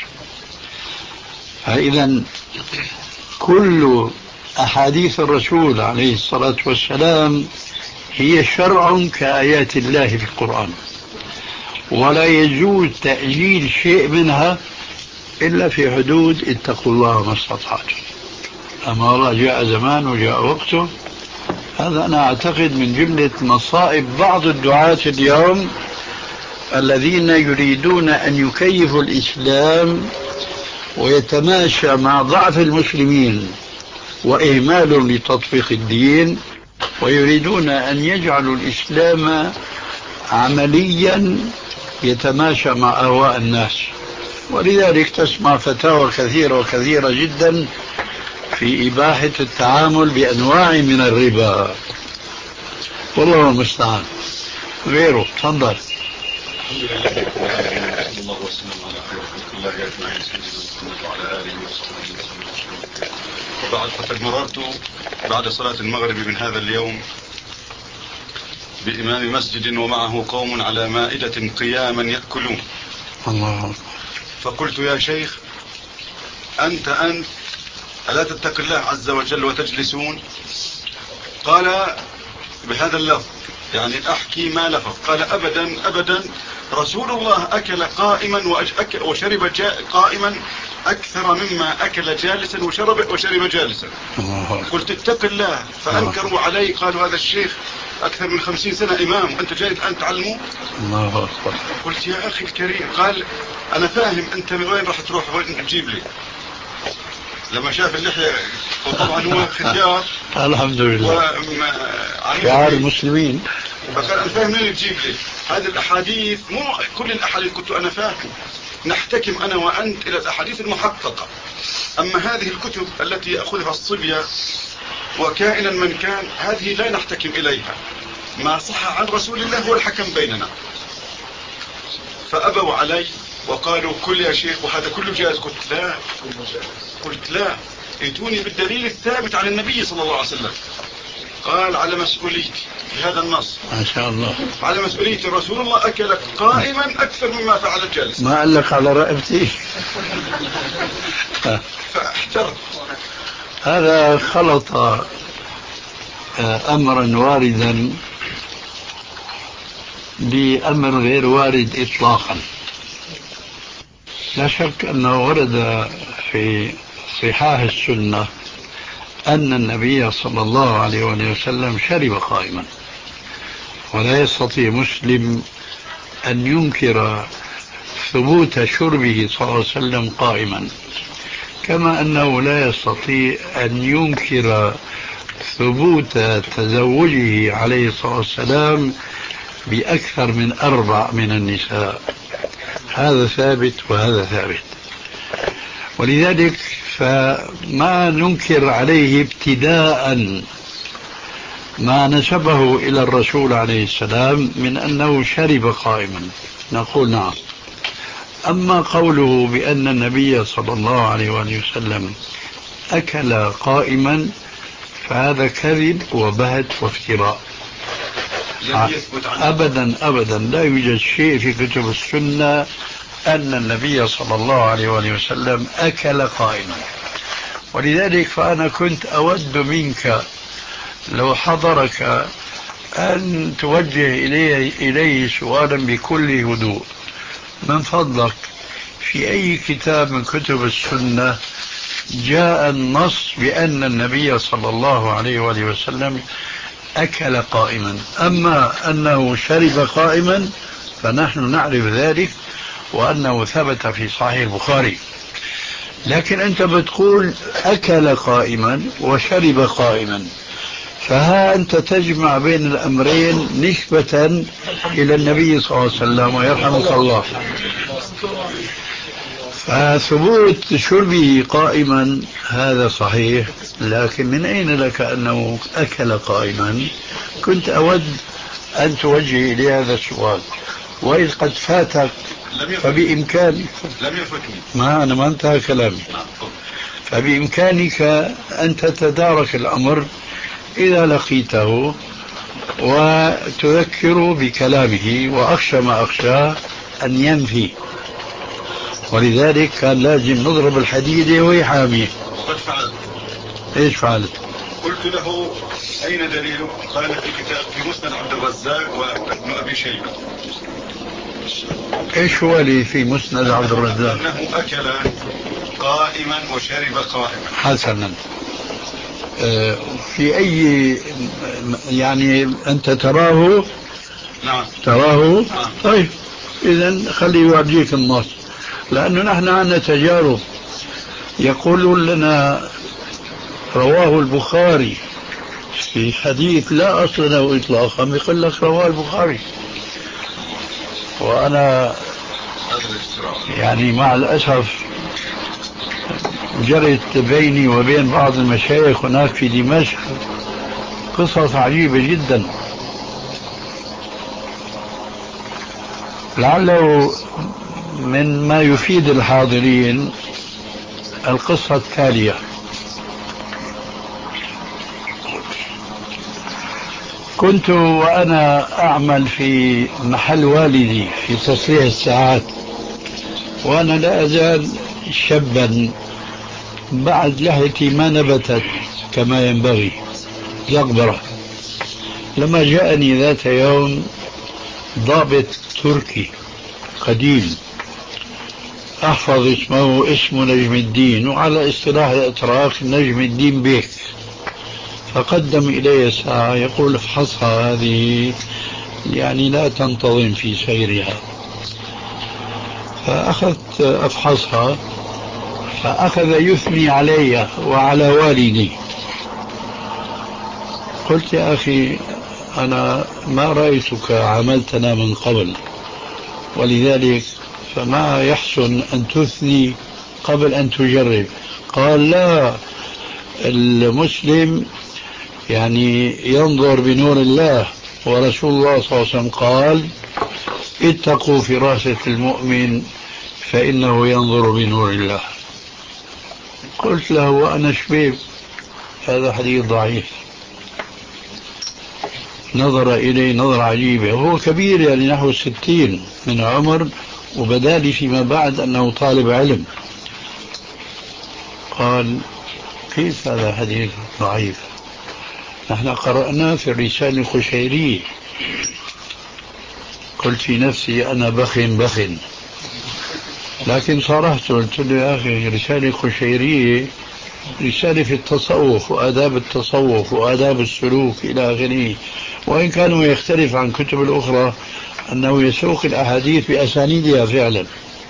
فإذا كل أحاديث الرسول عليه الصلاة والسلام هي شرع كآيات الله في القرآن، ولا يجوز تأجيل شيء منها إلا في حدود اتقوا الله ما استطعتم. أما الله جاء زمان وجاء وقته، هذا أنا أعتقد من جملة مصائب بعض الدعاة اليوم الذين يريدون أن يكيفوا الإسلام ويتماشى مع ضعف المسلمين وإهمال لتطبيق الدين، ويريدون أن يجعلوا الإسلام عمليا يتماشى مع أهواء الناس. ولذلك تسمع فتاوى كثيرة وكثيرة جدا في إباحة التعامل بأنواع من الربا، والله المستعان. غيره تفضل. الحمد لله صلى الله وسلم على خير خلق الله أجمعين سيدنا محمد وعلى آله وصحبه وسلم. وبعد، فقد مررت بعد صلاة المغرب من هذا اليوم بإمام مسجد ومعه قوم على مائدة قياما يأكلون. الله. فقلت: يا شيخ، أنت أنت ألا تتق الله عز وجل وتجلسون؟ قال بهذا اللفظ، يعني أحكي ما لفظ. قال: أبدا أبدا، رسول الله أكل قائما وشرب قائما أكثر مما أكل جالسا وشرب وشرب جالسا. قلت: اتق الله. فأنكروا علي، قالوا: هذا الشيخ أكثر من خمسين سنة إمام وأنت جاي الآن تعلمه. الله. قلت: يا أخي الكريم. قال: أنا فاهم أنت من وين راح تروح وين تجيب لي. لما شاف اللحية، وطبعا هو ختيار الحمد لله شعار المسلمين، فقال: أنا فاهم منين تجيب لي هذه الأحاديث؟ مو كل الأحاديث كنت أنا فاهم، نحتكم أنا وأنت إلى الأحاديث المحققة. أما هذه الكتب التي يأخذها الصبية وكائنا من كان، هذه لا نحتكم إليها. ما صح عن رسول الله هو الحكم بيننا. فأبوا علي وقالوا: كل يا شيخ وهذا كله جائز. قلت: لا قلت لا ائتوني بالدليل الثابت عن النبي صلى الله عليه وسلم. قال على مسؤوليتي في هذا النص ما شاء الله على مسؤوليتي رسول الله أكل قائما أكثر مما فعل جالسا. ما قال لك على رقبتي؟ فاحترت. هذا خلط أمرا واردا بأمر غير وارد إطلاقا. لا شك أنه ورد في صحاح السنة أن النبي صلى الله عليه وسلم شرب قائما، ولا يستطيع مسلم أن ينكر ثبوت شربه صلى الله عليه وسلم قائما، كما أنه لا يستطيع أن ينكر ثبوت تزوجه عليه الصلاة والسلام بأكثر من أربع من النساء. هذا ثابت وهذا ثابت، ولذلك فما ننكر عليه ابتداء ما نسبه إلى الرسول عليه السلام من أنه شرب قائما، نقول نعم. أما قوله بأن النبي صلى الله عليه وسلم أكل قائما فهذا كذب وبهت وافتراء. أبدا أبدا لا يوجد شيء في كتب السنة أن النبي صلى الله عليه وسلم أكل قائما. ولذلك فأنا كنت أود منك لو حضرك أن توجه إليه, إليه سؤالا بكل هدوء: من فضلك في أي كتاب من كتب السنة جاء النص بأن النبي صلى الله عليه وسلم أكل قائما؟ أما أنه شرب قائما فنحن نعرف ذلك وأنه ثبت في صحيح البخاري، لكن أنت بتقول أكل قائما وشرب قائما، فها أنت تجمع بين الأمرين نسبة إلى النبي صلى الله عليه وسلم ويرحمك الله. فثبوت شربه قائما هذا صحيح، لكن من أين لك أنه أكل قائما؟ كنت أود أن توجه إلي هذا السؤال، وإذ قد فاتك فبإمكانك لم يفتني ما أنا ما انتهى كلامي فبإمكانك أن تتدارك الأمر إذا لقيته وتذكره بكلامه، وأخشى ما أخشى أن ينفي، ولذلك كان لازم نضرب الحديدة وهي حامية. قد فعلت. إيش فعلت؟ قلت له أين دليله؟ قال في كتاب في مسند عبد الرزاق وابن أبي شيبة. إيش هو اللي في مسند عبد الرزاق؟ أنه أكل قائما وشرب قائما. حسنا. آه في أي يعني أنت تراه؟ نعم تراه؟ نعم. طيب إذن خلي يورجيك النص، لأنه نحن عندنا تجارب. يقول لنا رواه البخاري في حديث لا أصل له إطلاقا، يقول لك رواه البخاري، وأنا يعني مع الأسف جرت بيني وبين بعض المشايخ هناك في دمشق قصص عجيبة جدا، لعله من ما يفيد الحاضرين القصة التالية. كنت وأنا أعمل في محل والدي في تصليح الساعات، وأنا لا أزال شابا بعد لحيتي ما نبتت كما ينبغي يقبرة، لما جاءني ذات يوم ضابط تركي قديم أحفظ اسمه اسمه نجم الدين، وعلى اصطلاح الأتراك نجم الدين بيك، فقدم إلي ساعة يقول افحصها هذه يعني لا تنتظم في سيرها. فأخذت أفحصها فأخذ يثني علي وعلى والدي. قلت يا أخي أنا ما رأيتك عملتنا من قبل، ولذلك فما يحسن أن تثني قبل أن تجرب. قال لا، المسلم يعني ينظر بنور الله، ورسول الله صلى الله عليه وسلم قال اتقوا فراسة المؤمن فإنه ينظر بنور الله. قلت له وأنا شبيب هذا حديث ضعيف. نظر إليه نظرة عجيبة، وهو كبير يعني نحو الستين من عمر، وبدا لي فيما بعد أنه طالب علم. قال: كيف هذا حديث ضعيف؟ نحن قرأناه في الرسالة القشيرية. قلت في نفسي أنا بخ بخ، لكن صرحت قلت له: يا أخي، رسالة قشيرية رسالة في التصوف وآداب التصوف وآداب السلوك إلى آخره، وإن كانوا يختلف عن كتب الأخرى أنه يسوق الأحاديث بأسانيدها فعلا.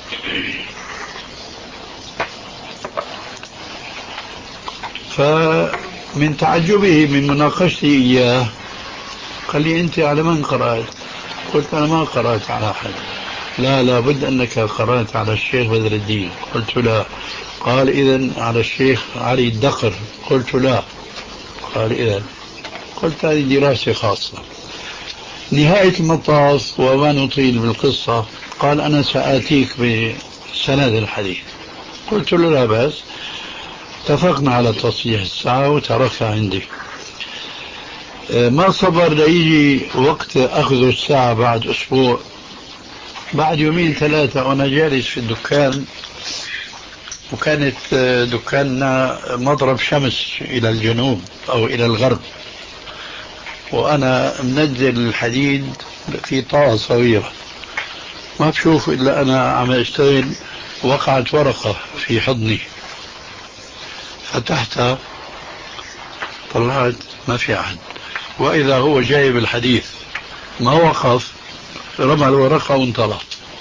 فمن تعجبه من مناقشتي إياه قال لي: أنت على من قرأت؟ قلت: أنا ما قرأت على أحد. لا لا بد أنك قرأت على الشيخ بدر الدين. قلت: لا. قال: إذن على الشيخ علي الدقر. قلت: لا. قال: إذن. قلت: هذه دراسة خاصة. نهاية المطاف وما نطيل بالقصة، قال: أنا سآتيك بسند الحديث. قلت له: لا بأس. اتفقنا على تصحيح الساعة وتركها عندي. ما صبر ليجي وقت أخذ الساعة بعد أسبوع، بعد يومين ثلاثة وأنا جالس في الدكان، وكانت دكاننا مضرب شمس إلى الجنوب أو إلى الغرب، وأنا منزل الحديد في طاوة صغيرة ما بشوف إلا أنا عم أشتغل، وقعت ورقة في حضني، فتحتها طلعت ما في أحد، وإذا هو جايب الحديث، ما وقف، رمى الورقة وانطلق.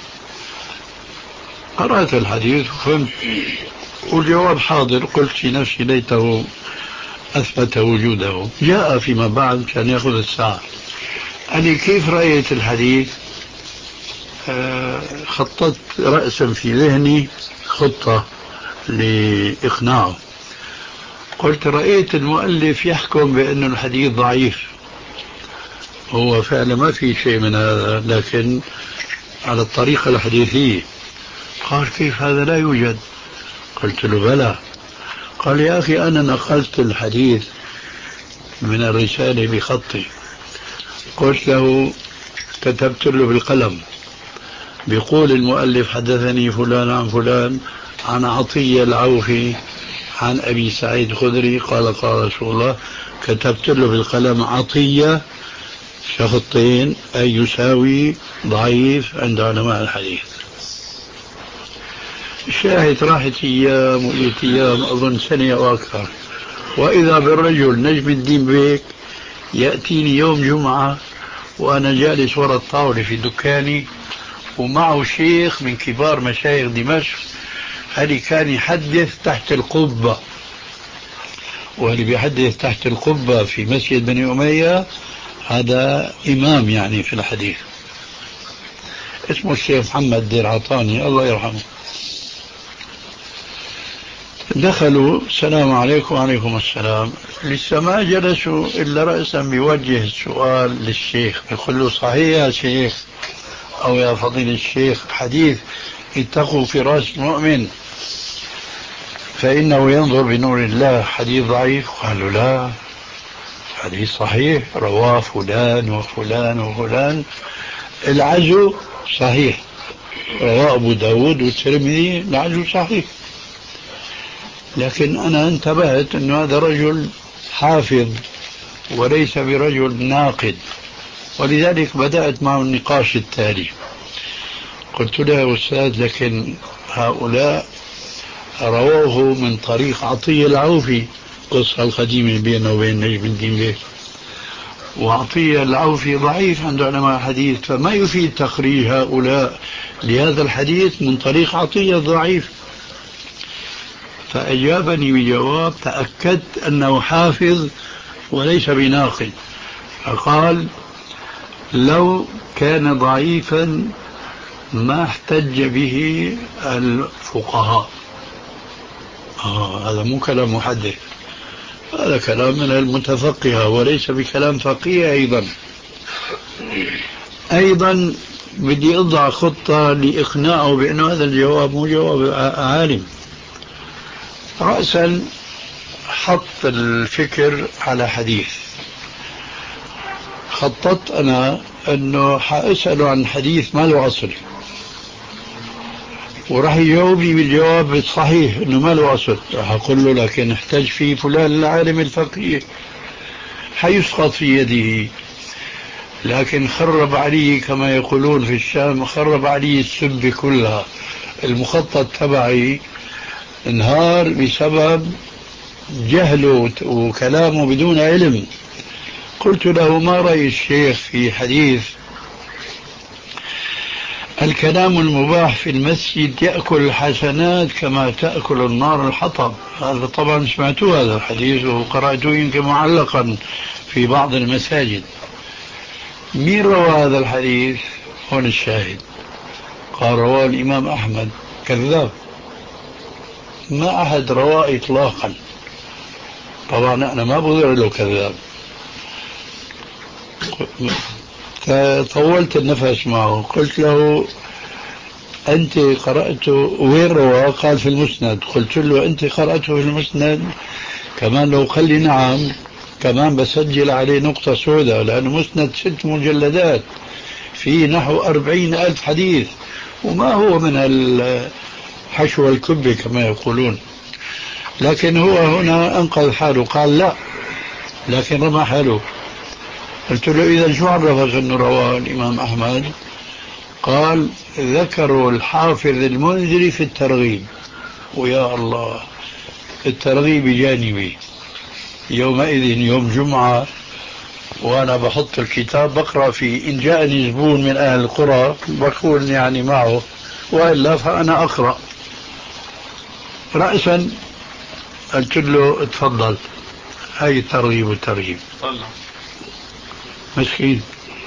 قرأت الحديث وفهمت والجواب حاضر. قلت في نفسي: ليته أثبت وجوده. جاء فيما بعد كان يأخذ الساعة، قال لي: كيف رأيت الحديث؟ آه خططت رأسا في ذهني خطة لإقناعه. قلت: رأيت المؤلف يحكم بأن الحديث ضعيف، هو فعلا ما في شيء من هذا، لكن على الطريقة الحديثية. قال: كيف هذا لا يوجد؟ قلت له: بلى. قال: يا أخي، أنا نقلت الحديث من الرسالة بخطي. قلت له: كتبت له بالقلم، بيقول المؤلف: حدثني فلان عن فلان عن عطية العوفي عن أبي سعيد الخدري قال قال رسول الله. كتبت له بالقلم: عطية شخطين أي يساوي ضعيف عند علماء الحديث. الشاهد راحت أيام وإيت أيام، أظن سنة أو أكثر، وإذا بالرجل نجم الدين بيك يأتيني يوم جمعة وأنا جالس وراء الطاولة في دكاني، ومعه شيخ من كبار مشايخ دمشق، هذه كان يحدث تحت القبة، واللي بيحدث تحت القبة في مسجد بني أمية هذا إمام يعني في الحديث، اسمه الشيخ محمد دير عطاني الله يرحمه. دخلوا: السلام عليكم. وعليكم السلام. لسه ما جلسوا إلا رأسا بيوجه السؤال للشيخ، يقول له: صحيح يا شيخ أو يا فضيل الشيخ، حديث اتقوا فراش المؤمن فإنه ينظر بنور الله، حديث ضعيف؟ قالوا: لا، حديث صحيح، رواه فلان وفلان وفلان، العزو صحيح، رواه أبو داود والترمذي، العزو صحيح. لكن أنا انتبهت أن هذا رجل حافظ وليس برجل ناقد، ولذلك بدأت معه النقاش التالي. قلت له: يا أستاذ، لكن هؤلاء رواه من طريق عطية العوفي، قصة القديمة بينه وبين نجم الدين بيه، وعطية العوفي ضعيف عند علماء الحديث، فما يفيد تخريج هؤلاء لهذا الحديث من طريق عطية ضعيف. فأجابني بجواب تأكدت أنه حافظ وليس بناقد، فقال: لو كان ضعيفا ما احتج به الفقهاء. آه هذا مو كلام محدث، هذا كلام من المتفقهة وليس بكلام فقيه. أيضا أيضا بدي أضع خطة لإقناعه بأن هذا الجواب مو جواب عالم. رأسا حط الفكر على حديث، خططت أنا أنه حأسأله عن حديث ما له أصل، وراح يجاوبني بالجواب الصحيح أنه ما له أصل. راح أقول له لكن احتج فيه فلان العالم الفقيه، حيسقط في يده. لكن خرب علي كما يقولون في الشام، خرب علي السب كلها. المخطط تبعي انهار بسبب جهله وكلامه بدون علم. قلت له ما رأي الشيخ في حديث الكلام المباح في المسجد يأكل الحسنات كما تأكل النار الحطب؟ هذا طبعا سمعتوه هذا الحديث وقرأته يمكن معلقا في بعض المساجد. مين روى هذا الحديث؟ هون الشاهد. قال رواه الإمام أحمد. كذاب، ما أحد رواه إطلاقا. طبعا أنا ما بغير له كذاب. طولت النفس معه، قلت له أنت قرأته وين رواه؟ قال في المسند. قلت له أنت قرأته في المسند كمان؟ لو قال لي نعم كمان بسجل عليه نقطة سوداء، لأنه مسند ست مجلدات في نحو أربعين ألف حديث، وما هو من الحشو الكبي كما يقولون. لكن هو هنا أنقذ حاله، قال لا لكن رمى حاله. قلت له إذا شو عرفك أنه رواه الإمام أحمد؟ قال ذكروا الحافظ المنذري في الترغيب. ويا الله، الترغيب بجانبي يومئذ يوم جمعة وأنا بحط الكتاب بقرأ فيه، إن جاءني زبون من أهل القرى بكون يعني معه، وإلا فأنا أقرأ رأسا. قلت له اتفضل، هاي الترغيب والترهيب. مسكين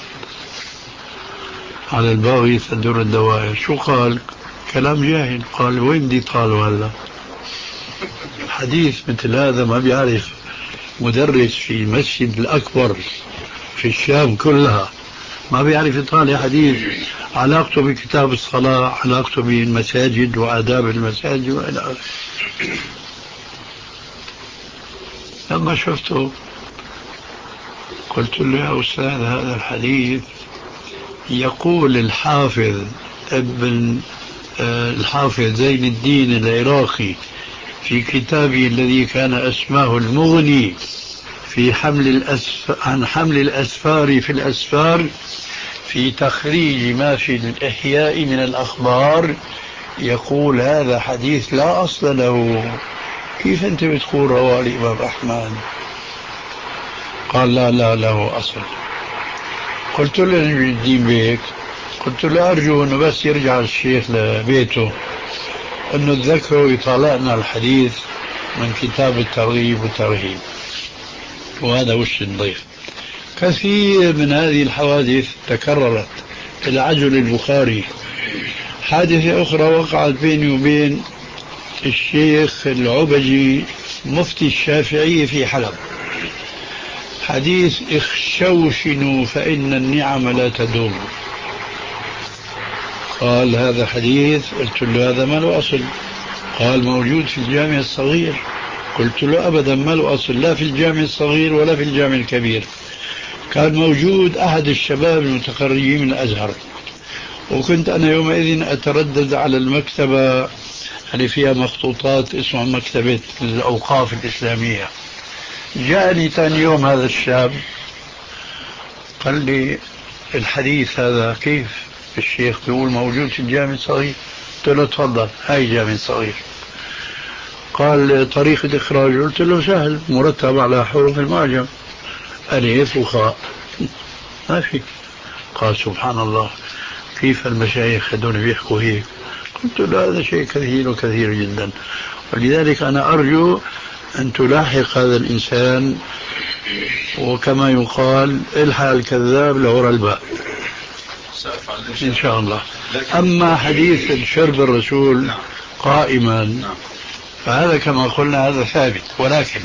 على الباغي تدور الدوائر. شو قال؟ كلام جاهل. قال وين بدي طالوا هلا؟ حديث مثل هذا ما بيعرف مدرس في المسجد الأكبر في الشام كلها ما بيعرف يطالع حديث علاقته بكتاب الصلاة، علاقته بالمساجد وآداب المساجد وإلى آخره. لما شفته قلت له يا أستاذ هذا الحديث يقول الحافظ ابن الحافظ زين الدين العراقي في كتابه الذي كان اسمه المغني في حمل الأسف... عن حمل الأسفار في الأسفار في تخريج ما في الإحياء من الأخبار، يقول هذا حديث لا أصل له. كيف أنت بتقول رواه الإمام أحمد؟ قال لا لا له أصل. قلت له الدين بيك؟ قلت له أرجو أنه بس يرجع الشيخ لبيته أنه تذكره يطالعنا الحديث من كتاب الترغيب والترهيب. وهذا وش الضيف. كثير من هذه الحوادث تكررت. العجل البخاري، حادثة أخرى وقعت بيني وبين الشيخ العبجي مفتي الشافعي في حلب، حديث اخشوشنوا فإن النعم لا تدوم. قال هذا حديث. قلت له هذا ما له أصل. قال موجود في الجامع الصغير. قلت له أبدا ما له أصل، لا في الجامع الصغير ولا في الجامع الكبير. كان موجود أحد الشباب المتخرجين من الأزهر، وكنت أنا يومئذ أتردد على المكتبة اللي فيها مخطوطات اسمها مكتبة الأوقاف الإسلامية. جاءني ثاني يوم هذا الشاب قال لي الحديث هذا كيف الشيخ بيقول موجود في الجامع الصغير؟ قلت له تفضل هاي جامع صغير. قال طريقة إخراجه؟ قلت له سهل، مرتب على حروف المعجم، ألف وخاء، ما في. قال سبحان الله كيف المشايخ هذول بيحكوا هيك؟ قلت له هذا شيء كثير وكثير جدا، ولذلك أنا أرجو أن تلاحق هذا الإنسان، وكما يقال الحق الكذاب لورا الباب إن شاء الله. أما حديث الشرب الرسول قائما فهذا كما قلنا هذا ثابت، ولكن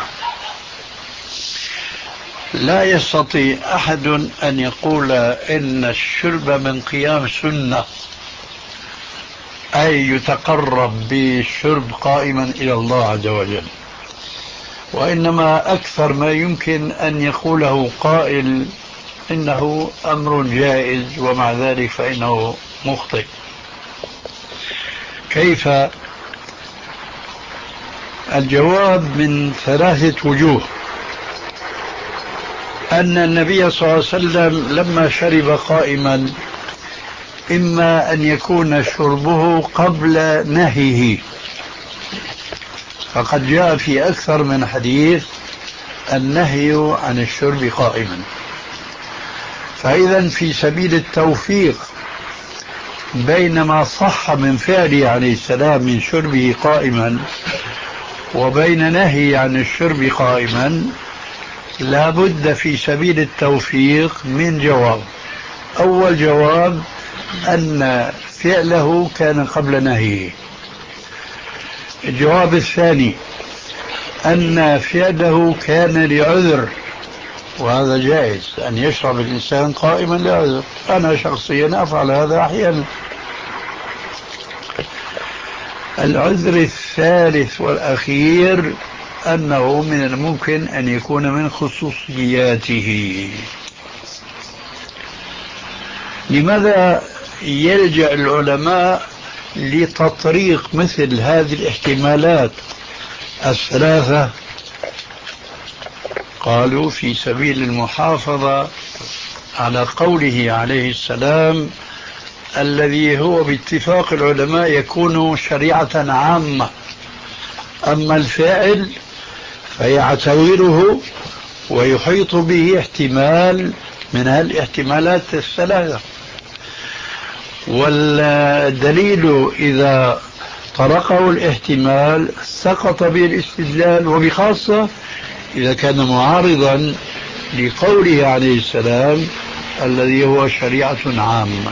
لا يستطيع أحد أن يقول إن الشرب من قيام سنة، أي يتقرب بالشرب قائما إلى الله عز وجل. وإنما أكثر ما يمكن أن يقوله قائل إنه أمر جائز، ومع ذلك فإنه مخطئ. كيف؟ الجواب من ثلاثة وجوه. أن النبي صلى الله عليه وسلم لما شرب قائما إما أن يكون شربه قبل نهيه، فقد جاء في أكثر من حديث النهي عن الشرب قائما، فإذا في سبيل التوفيق بين ما صح من فعله عليه السلام من شربه قائما وبين نهي عن الشرب قائما لا بد في سبيل التوفيق من جواب. أول جواب أن فعله كان قبل نهيه. الجواب الثاني أن فعله كان لعذر، وهذا جائز أن يشرب الإنسان قائما لعذر. أنا شخصيا أفعل هذا أحيانا. العذر الثالث والأخير أنه من الممكن أن يكون من خصوصياته. لماذا يلجأ العلماء لتطريق مثل هذه الاحتمالات الثلاثة؟ قالوا في سبيل المحافظة على قوله عليه السلام الذي هو باتفاق العلماء يكون شريعة عامة، أما الفاعل فيعتبره ويحيط به احتمال من هالاحتمالات الثلاثة. والدليل إذا طرقه الاحتمال سقط به الاستدلال، وبخاصة إذا كان معارضا لقوله عليه السلام الذي هو شريعة عامة.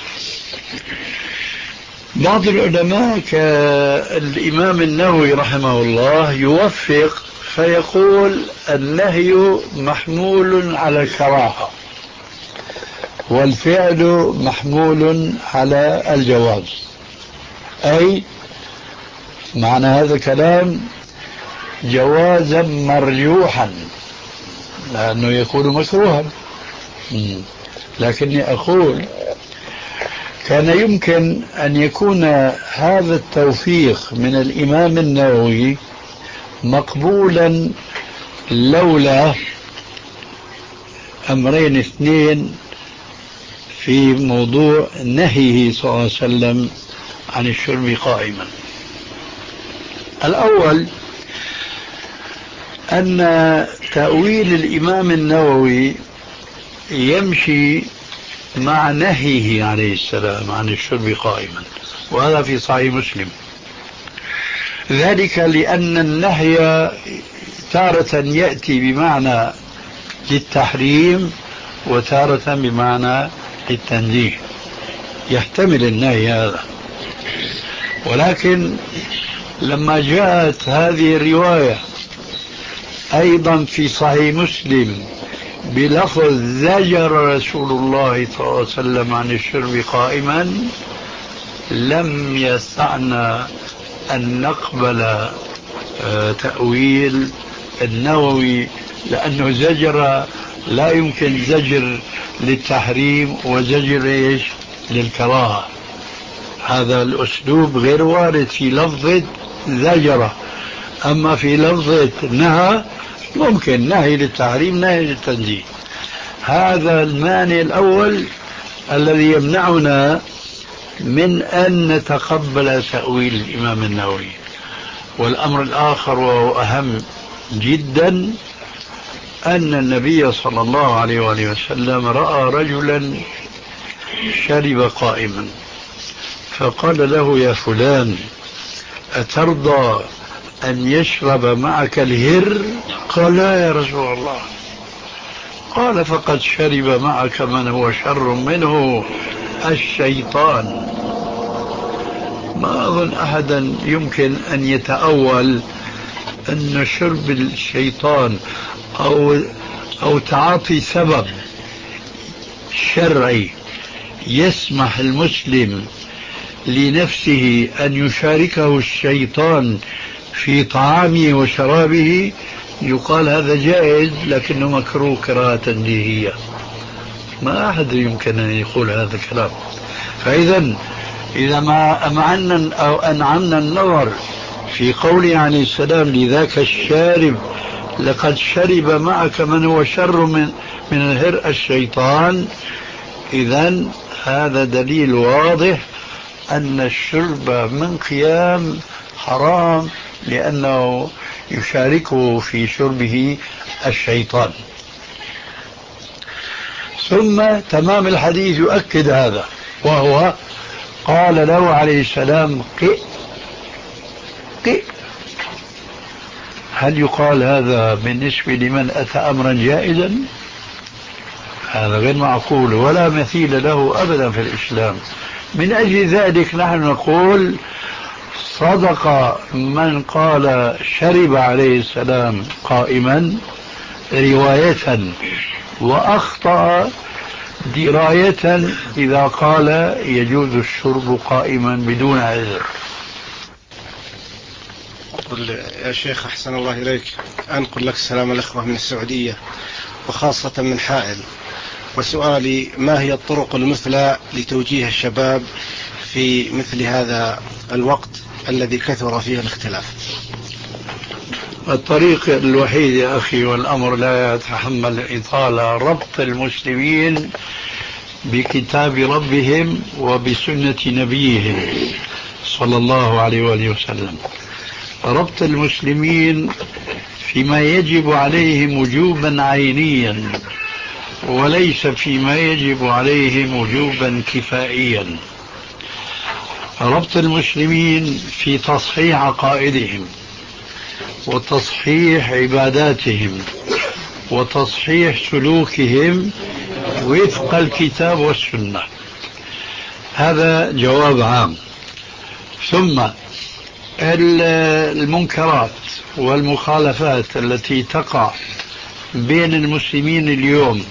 بعض العلماء كالإمام النووي رحمه الله يوفق فيقول النهي محمول على الكراهة والفعل محمول على الجواز، أي معنى هذا الكلام جوازا مرجوحا لأنه يكون مكروها. لكني أقول كان يمكن أن يكون هذا التوفيق من الإمام النووي مقبولا لولا أمرين اثنين في موضوع نهيه صلى الله عليه وسلم عن الشرب قائما. الأول أن تأويل الإمام النووي يمشي مع نهيه عليه السلام عن الشرب قائما، وهذا في صحيح مسلم. ذلك لأن النهي تارة يأتي بمعنى للتحريم وتارة بمعنى للتنزيه، يحتمل النهي هذا. ولكن لما جاءت هذه الرواية أيضا في صحيح مسلم بلفظ زجر رسول الله صلى الله عليه وسلم عن الشرب قائما، لم يسعنا أن نقبل تأويل النووي، لأنه زجر لا يمكن زجر للتحريم وزجر إيش للكراهة. هذا الأسلوب غير وارد في لفظة زجر، أما في لفظة نهى ممكن نهي للتحريم نهي للتنزيه. هذا المانع الأول الذي يمنعنا من أن نتقبل تأويل الإمام النووي. والأمر الآخر وهو أهم جدا أن النبي صلى الله عليه وآله وسلم رأى رجلا شرب قائما فقال له يا فلان أترضى أن يشرب معك الهر؟ قال لا يا رسول الله. قال فقد شرب معك من هو شر منه الشيطان. ما أظن أحدا يمكن أن يتأول أن شرب الشيطان أو, أو تعاطي سبب شرعي يسمح المسلم لنفسه أن يشاركه الشيطان في طعامه وشرابه يقال هذا جائز لكنه مكروه كراهة تنزيهية. ما أحد يمكن أن يقول هذا الكلام. فإذا إذا ما أمعنا أو أنعمنا النظر في قوله عليه السلام لذاك الشارب لقد شرب معك من هو شر من من الهرء الشيطان، إذن هذا دليل واضح أن الشرب من قيام حرام لأنه يشاركه في شربه الشيطان. ثم تمام الحديث يؤكد هذا، وهو قال له عليه السلام قئ قئ. هل يقال هذا بالنسبة لمن أتى أمرا جائزا؟ هذا غير معقول ولا مثيل له أبدا في الإسلام. من أجل ذلك نحن نقول صدق من قال شرب عليه السلام قائما رواية، وأخطأ دراية إذا قال يجوز الشرب قائما بدون عذر. يا شيخ أحسن الله إليك، أنقل لك سلام الأخوة من السعودية وخاصة من حائل، وسؤالي ما هي الطرق المثلى لتوجيه الشباب في مثل هذا الوقت الذي كثر فيه الاختلاف؟ الطريق الوحيد يا أخي، والأمر لا يتحمل الإطالة، ربط المسلمين بكتاب ربهم وبسنة نبيهم صلى الله عليه وآله وسلم. ربط المسلمين فيما يجب عليهم وجوبا عينيا، وليس فيما يجب عليهم وجوبا كفائيا. ربط المسلمين في تصحيح عقائدهم وتصحيح عباداتهم وتصحيح سلوكهم وفق الكتاب والسنة، هذا جواب عام. ثم المنكرات والمخالفات التي تقع بين المسلمين اليوم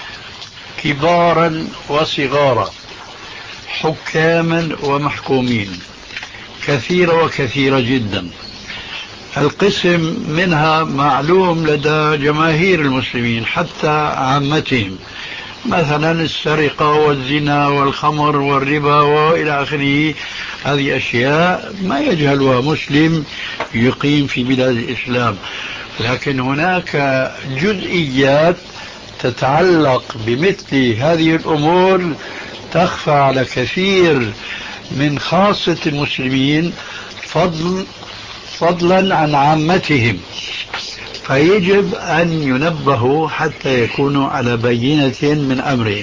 كبارا وصغارا، حكاما ومحكومين، كثيرة وكثيرة جدا. القسم منها معلوم لدى جماهير المسلمين حتى عامتهم، مثلا السرقة والزنا والخمر والربا وإلى آخره. هذه أشياء ما يجهلها مسلم يقيم في بلاد الإسلام، لكن هناك جزئيات تتعلق بمثل هذه الأمور تخفى على كثير من خاصة المسلمين فضل فضلا عن عامتهم، فيجب أن ينبهوا حتى يكونوا على بينة من أمرهم.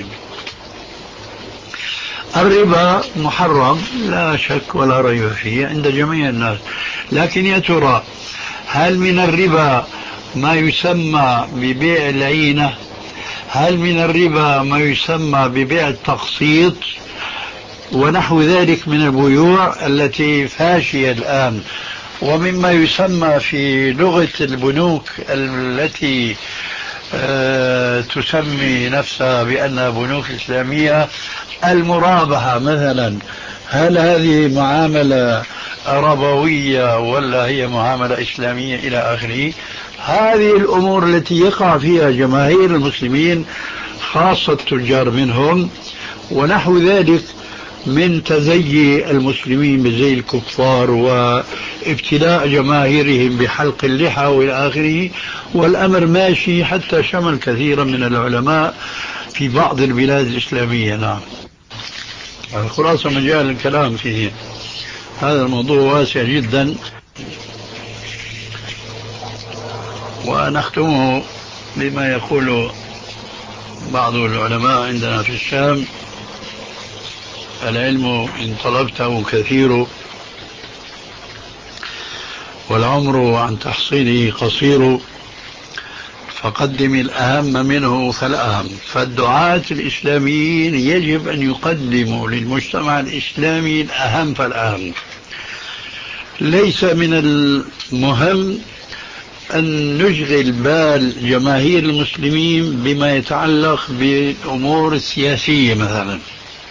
الربا محرم لا شك ولا ريب فيه عند جميع الناس، لكن يا ترى هل من الربا ما يسمى ببيع العينة؟ هل من الربا ما يسمى ببيع التقسيط ونحو ذلك من البيوع التي فاشية الآن؟ ومما يسمى في لغة البنوك التي أه تسمي نفسها بأنها بنوك إسلامية المرابحة مثلا، هل هذه معاملة ربوية ولا هي معاملة إسلامية إلى آخره؟ هذه الأمور التي يقع فيها جماهير المسلمين خاصة التجار منهم ونحو ذلك من تزيي المسلمين بزي الكفار وابتلاء جماهيرهم بحلق اللحى والى اخره، والامر ماشي حتى شمل كثيرا من العلماء في بعض البلاد الاسلاميه. نعم، الخلاصه مجال الكلام فيه هذا الموضوع واسع جدا، ونختمه بما يقول بعض العلماء عندنا في الشام: العلم إن طلبته كثير والعمر عن تحصيله قصير، فقدم الأهم منه فالأهم. فالدعاة الإسلاميين يجب أن يقدموا للمجتمع الإسلامي الأهم فالأهم. ليس من المهم أن نشغل بال جماهير المسلمين بما يتعلق بالأمور السياسية مثلا،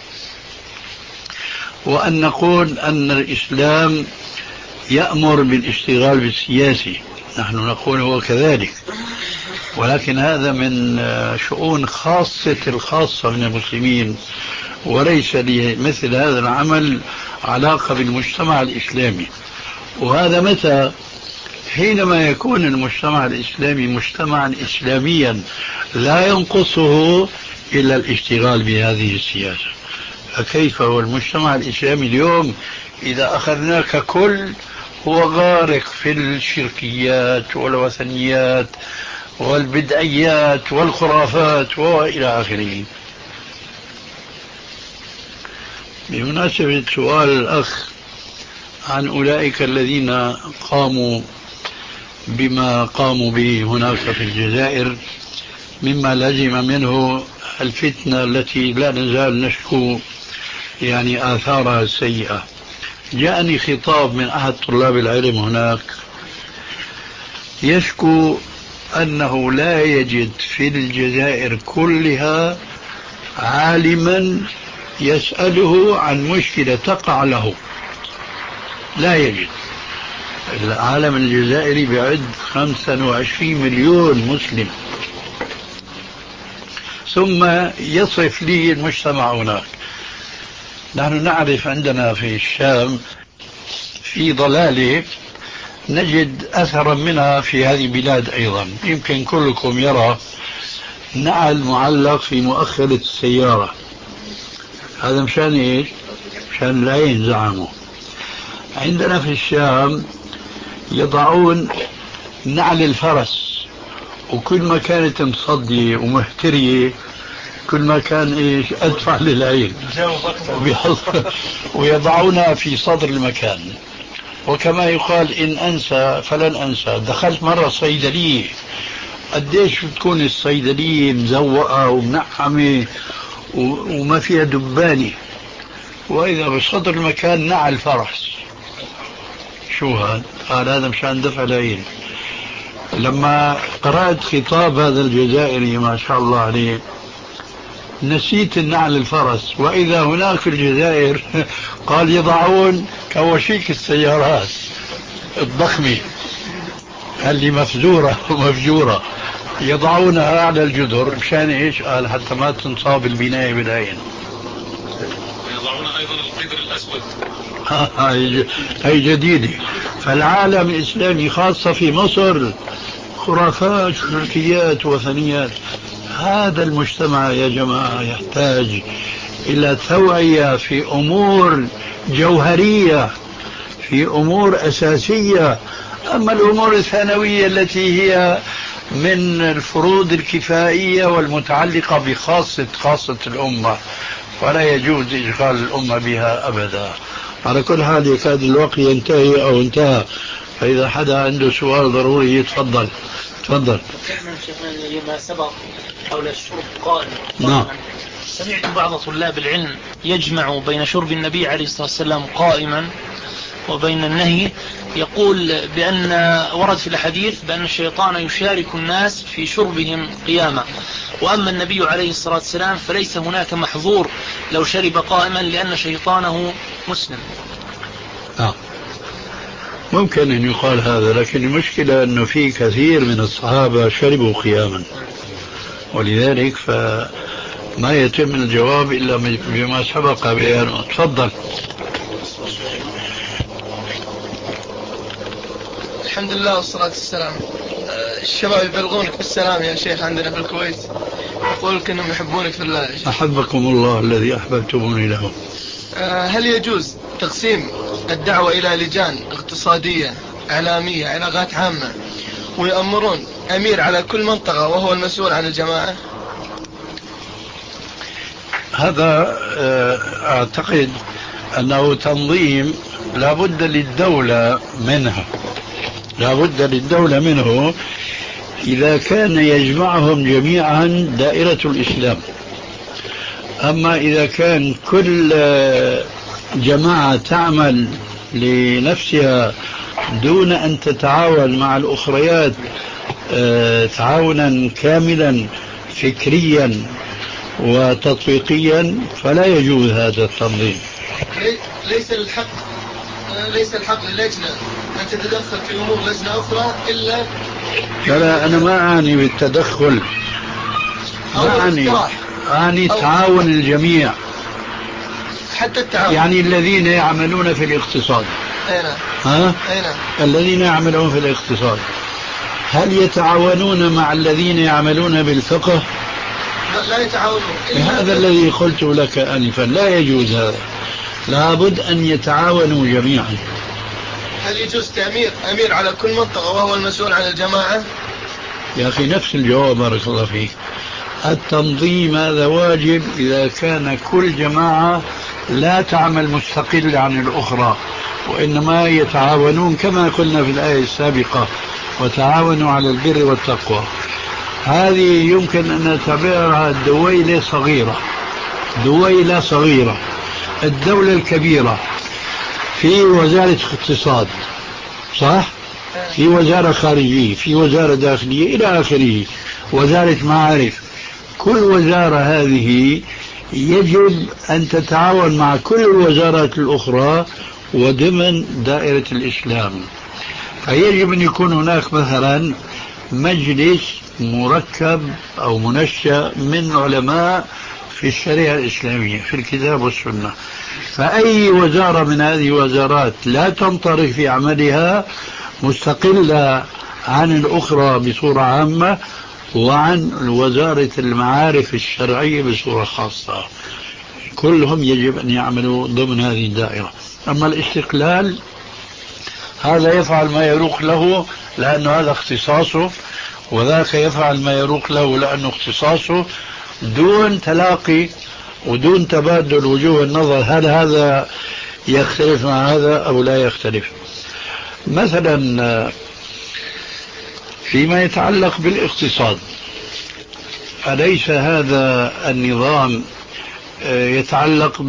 وأن نقول أن الإسلام يأمر بالاشتغال بالسياسي. نحن نقول هو كذلك، ولكن هذا من شؤون خاصة الخاصة من المسلمين، وليس لمثل هذا العمل علاقة بالمجتمع الإسلامي. وهذا متى؟ حينما يكون المجتمع الإسلامي مجتمعا إسلاميا لا ينقصه إلا الاشتغال بهذه السياسة. فكيف هو المجتمع الإسلامي اليوم إذا أخذناه ككل هو غارق في الشركيات والوثنيات والبدعيات والخرافات وإلى آخره. بمناسبة سؤال الأخ عن أولئك الذين قاموا بما قاموا به هناك في الجزائر، مما لزم منه الفتنة التي لا نزال نشكو يعني آثارها السيئة. جاءني خطاب من أحد طلاب العلم هناك يشكو أنه لا يجد في الجزائر كلها عالما يسأله عن مشكلة تقع له، لا يجد. العالم الجزائري بعد خمسة وعشرين مليون مسلم، ثم يصف لي المجتمع هناك. نحن نعرف عندنا في الشام في ضلالة نجد أثرا منها في هذه البلاد أيضا. يمكن كلكم يرى نعل معلق في مؤخرة السيارة، هذا مشان إيش؟ مشان لا ينزعموا. عندنا في الشام يضعون نعل الفرس، وكل ما كانت مصدية ومهترية كل ما كان إيش أدفع للعين، ويضعونها في صدر المكان. وكما يقال إن أنسى فلن أنسى. دخلت مرة صيدلية، قديش بتكون الصيدلية مزوقة ومنعمة وما فيها دبانة، وإذا بصدر المكان نعل فرس. شو هذا؟ قال هذا مشان دفع العين. لما قرأت خطاب هذا الجزائري ما شاء الله عليه نسيت النعل الفرس، وإذا هناك في الجزائر قال يضعون كواشيك السيارات الضخمة اللي مفزورة ومفجورة يضعونها على الجدر مشان إيش؟ قال حتى ما تنصاب البناية بالعين. يضعون أيضا القدر الأسود. هاي جديدة. فالعالم الإسلامي خاصة في مصر خرافات شركيات وثنيات. هذا المجتمع يا جماعة يحتاج إلى توعية في أمور جوهرية، في أمور أساسية. أما الأمور الثانوية التي هي من الفروض الكفائية والمتعلقة بخاصة خاصة الأمة فلا يجوز إشغال الأمة بها أبدا. على كل حال يكاد الوقت ينتهي أو انتهى، فإذا حدا عنده سؤال ضروري يتفضل. تفضل. لما سبق حول الشرب قائما. نعم. سمعت بعض طلاب العلم يجمع بين شرب النبي عليه الصلاة والسلام قائما وبين النهي، يقول بأن ورد في الحديث بأن الشيطان يشارك الناس في شربهم قياما، وأما النبي عليه الصلاة والسلام فليس هناك محظور لو شرب قائما لأن شيطانه مسلم. آه. ممكن أن يقال هذا، لكن المشكلة أنه في كثير من الصحابة شربوا قياما، ولذلك فما يتم الجواب إلا بما سبق بيانه. تفضل. الحمد لله والصلاة والسلام. الشباب يبلغونك بالسلام يا شيخ عندنا في الكويت، يقول لك انهم يحبونك في الله يا شيخ. أحبكم الله الذي أحببتموني له. هل يجوز تقسيم الدعوة إلى لجان اقتصادية إعلامية علاقات عامة ويأمرون أمير على كل منطقة وهو المسؤول عن الجماعة؟ هذا أعتقد أنه تنظيم لا بد للدولة منها، لا بد للدولة منه إذا كان يجمعهم جميعا دائرة الإسلام. أما إذا كان كل جماعة تعمل لنفسها دون أن تتعاون مع الأخريات تعاونا كاملا فكريا وتطبيقيا فلا يجوز هذا التنظيم. ليس الحق ليس الحق للجنة أن تتدخل في أمور لجنة أخرى إلا لا لا أنا ما أعني بالتدخل، ما أعني أعني تعاون الجميع، حتى التعاون يعني الذين يعملون في الاقتصاد. أي نعم. ها؟ أي نعم. الذين يعملون في الاقتصاد هل يتعاونون مع الذين يعملون بالفقه؟ لا يتعاونون. هذا الذي قلت لك آنفا، لا يجوز هذا، لابد أن يتعاونوا جميعا. هل يجوز تأمير أمير على كل منطقة وهو المسؤول عن الجماعة؟ يا أخي نفس الجواب بارك الله فيك. التنظيم هذا واجب إذا كان كل جماعة لا تعمل مستقل عن الأخرى، وإنما يتعاونون كما قلنا في الآية السابقة وتعاونوا على البر والتقوى. هذه يمكن أن نعتبرها دويلة صغيرة، دويلة صغيرة. الدولة الكبيرة في وزارة اقتصاد صح؟ في وزارة خارجية، في وزارة داخلية إلى آخره، وزارة معارف. كل وزارة هذه يجب أن تتعاون مع كل الوزارات الأخرى وضمن دائرة الإسلام. فيجب أن يكون هناك مثلا مجلس مركب أو منشأ من علماء في الشريعة الإسلامية في الكتاب والسنة، فأي وزارة من هذه الوزارات لا تنطلق في عملها مستقلة عن الأخرى بصورة عامة، وعن وزارة المعارف الشرعية بصورة خاصة، كلهم يجب أن يعملوا ضمن هذه الدائرة. أما الاستقلال هذا يفعل ما يروق له لأنه هذا اختصاصه، وذاك يفعل ما يروق له لأنه اختصاصه، دون تلاقي ودون تبادل وجوه النظر هل هذا يختلف مع هذا أو لا يختلف. مثلا فيما يتعلق بالاقتصاد، أليس هذا النظام يتعلق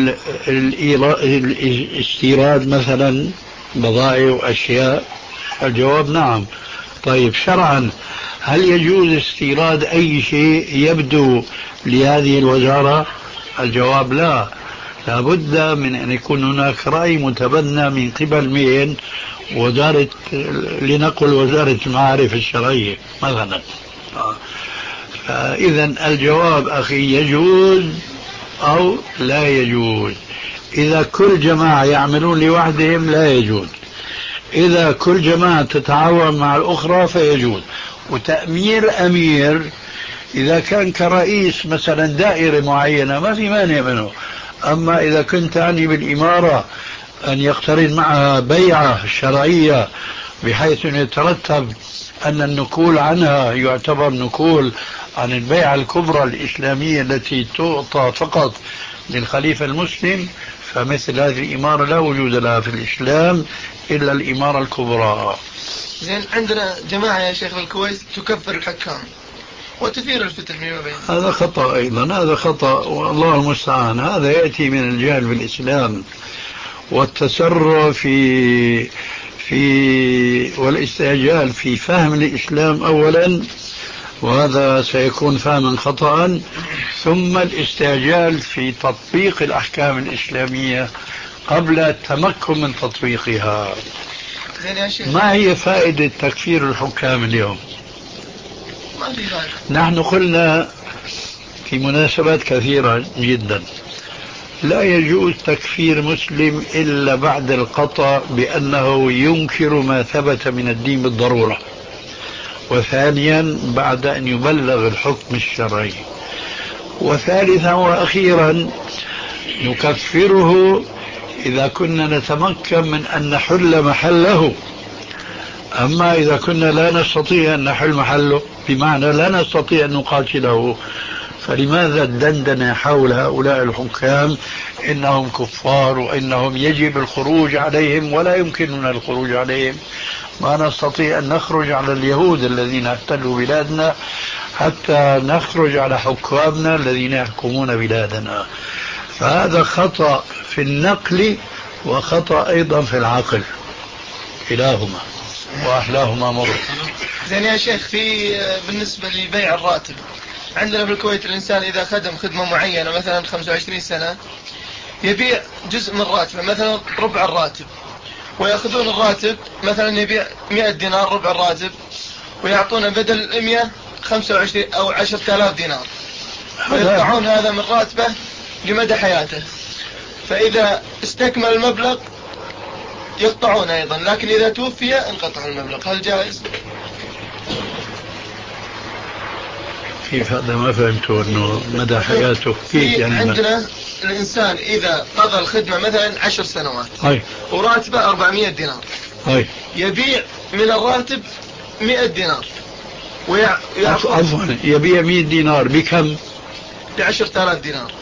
بالاستيراد مثلا بضائع وأشياء؟ الجواب نعم. طيب شرعا هل يجوز استيراد أي شيء يبدو لهذه الوزارة؟ الجواب لا، لابد من أن يكون هناك رأي متبنى من قبل مين؟ وزارة، لنقل وزارة المعارف الشرعية مثلا. إذن الجواب أخي يجوز أو لا يجوز. إذا كل جماعة يعملون لوحدهم لا يجوز، إذا كل جماعة تتعاون مع الأخرى فيجوز. وتأمير أمير إذا كان كرئيس مثلا دائرة معينة ما في مانع منه، أما إذا كنت تعني بالإمارة أن يقترن معها بيعة شرعية بحيث أن يترتب أن النكول عنها يعتبر نكول عن البيعة الكبرى الإسلامية التي تعطى فقط للخليفة المسلم، فمثل هذه الإمارة لا وجود لها في الإسلام إلا الإمارة الكبرى. زين، عندنا جماعة يا شيخ الكويت تكفر الحكام وتثير الفتن فيما بينهم. هذا خطأ أيضا، هذا خطأ والله المستعان. هذا يأتي من الجهل بالإسلام والتسرع في في والاستعجال في فهم الإسلام أولا، وهذا سيكون فهما خطأ، ثم الاستعجال في تطبيق الأحكام الإسلامية قبل التمكن من تطبيقها. ما هي فائدة تكفير الحكام اليوم؟ ما في فائدة. نحن قلنا في مناسبات كثيرة جدا لا يجوز تكفير مسلم إلا بعد القطع بأنه ينكر ما ثبت من الدين بالضرورة، وثانيا بعد أن يبلغ الحكم الشرعي، وثالثا وأخيرا نكفره إذا كنا نتمكن من أن نحل محله. أما إذا كنا لا نستطيع أن نحل محله بمعنى لا نستطيع أن نقاتله، فلماذا الدندنة حول هؤلاء الحكام إنهم كفار وإنهم يجب الخروج عليهم ولا يمكننا الخروج عليهم؟ ما نستطيع أن نخرج على اليهود الذين احتلوا بلادنا حتى نخرج على حكامنا الذين يحكمون بلادنا. فهذا خطأ في النقل وخطأ أيضا في العقل، كلاهما وأحلاهما مر. زين يا شيخ، في بالنسبة لبيع الراتب عندنا في الكويت الإنسان إذا خدم خدمة معينة مثلا خمسة وعشرين سنة يبيع جزء من راتبه مثلا ربع الراتب، ويأخذون الراتب مثلا يبيع مئة دينار ربع الراتب، ويعطون بدل المئة خمسة وعشرين أو عشرة آلاف دينار، ويقطعون هذا من راتبه لمدى حياته، فإذا استكمل المبلغ يقطعون أيضا، لكن إذا توفي انقطع المبلغ. هل جائز؟ كيف هذا؟ ما فهمته انه مدى حياته كيف يعني. عندنا الإنسان إذا قضى الخدمة مثلا عشر سنوات هاي. وراتبه أربعمائة دينار، هاي. يبيع من الراتب مئة دينار ويعطي عفوا يبيع مئة دينار بكم؟ بعشرة آلاف دينار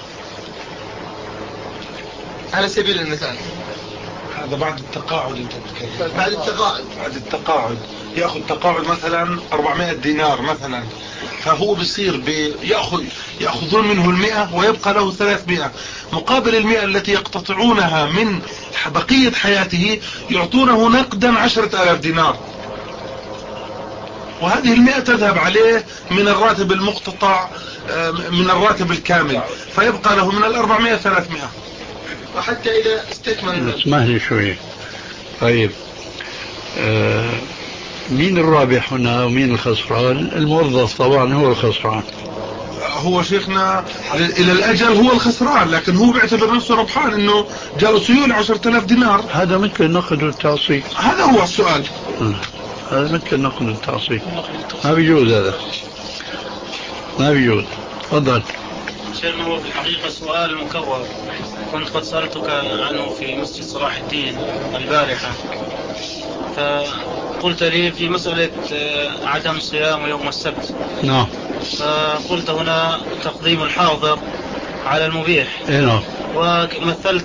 على سبيل المثال. هذا بعد التقاعد انت بتتكلم. بعد التقاعد بعد التقاعد ياخذ تقاعد مثلا أربعمائة دينار مثلا، فهو بصير بياخذ ياخذون منه المئة ويبقى له ثلاثمائة، مقابل المئة التي يقتطعونها من بقية حياته يعطونه نقدا عشرة آلاف دينار، وهذه المئة تذهب عليه من الراتب المقتطع من الراتب الكامل، فيبقى له من الأربعمائة ثلاثمائة. وحتى إذا استكمل. اسمح لي شوي. طيب آه مين الرابح هنا ومين الخسران؟ الموظف طبعا هو الخسران. هو شيخنا إلى الأجل هو الخسران، لكن هو بيعتبر نفسه ربحان إنه جاء سيولة عشرة آلاف دينار. هذا مثل النقد والتعصيب. هذا هو السؤال. هذا مثل النقد والتعصيب، ما بيجوز، هذا ما بيجوز. تفضل. شيخنا هو في الحقيقة سؤال مكرر، كنت قد سألتك عنه في مسجد صلاح الدين البارحة، فقلت لي في مسألة عدم صيام يوم السبت. نعم. فقلت هنا تقديم الحاضر على المبيح. نعم. ومثلت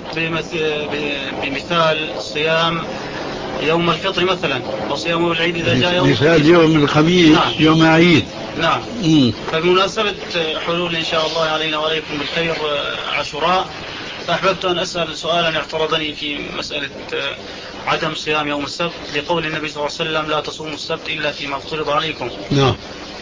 بمثال صيام يوم الفطر مثلا، وصيام يوم العيد إذا جاء يوم مثال يوم الخميس. نعم. يوم عيد. نعم. مم. فبمناسبة حلول إن شاء الله علينا وعليكم بالخير عاشوراء، فأحببت أن أسأل سؤالا اعترضني في مسألة عدم صيام يوم السبت، لقول النبي صلى الله عليه وسلم لا تصوموا السبت إلا فيما افترض عليكم. نعم.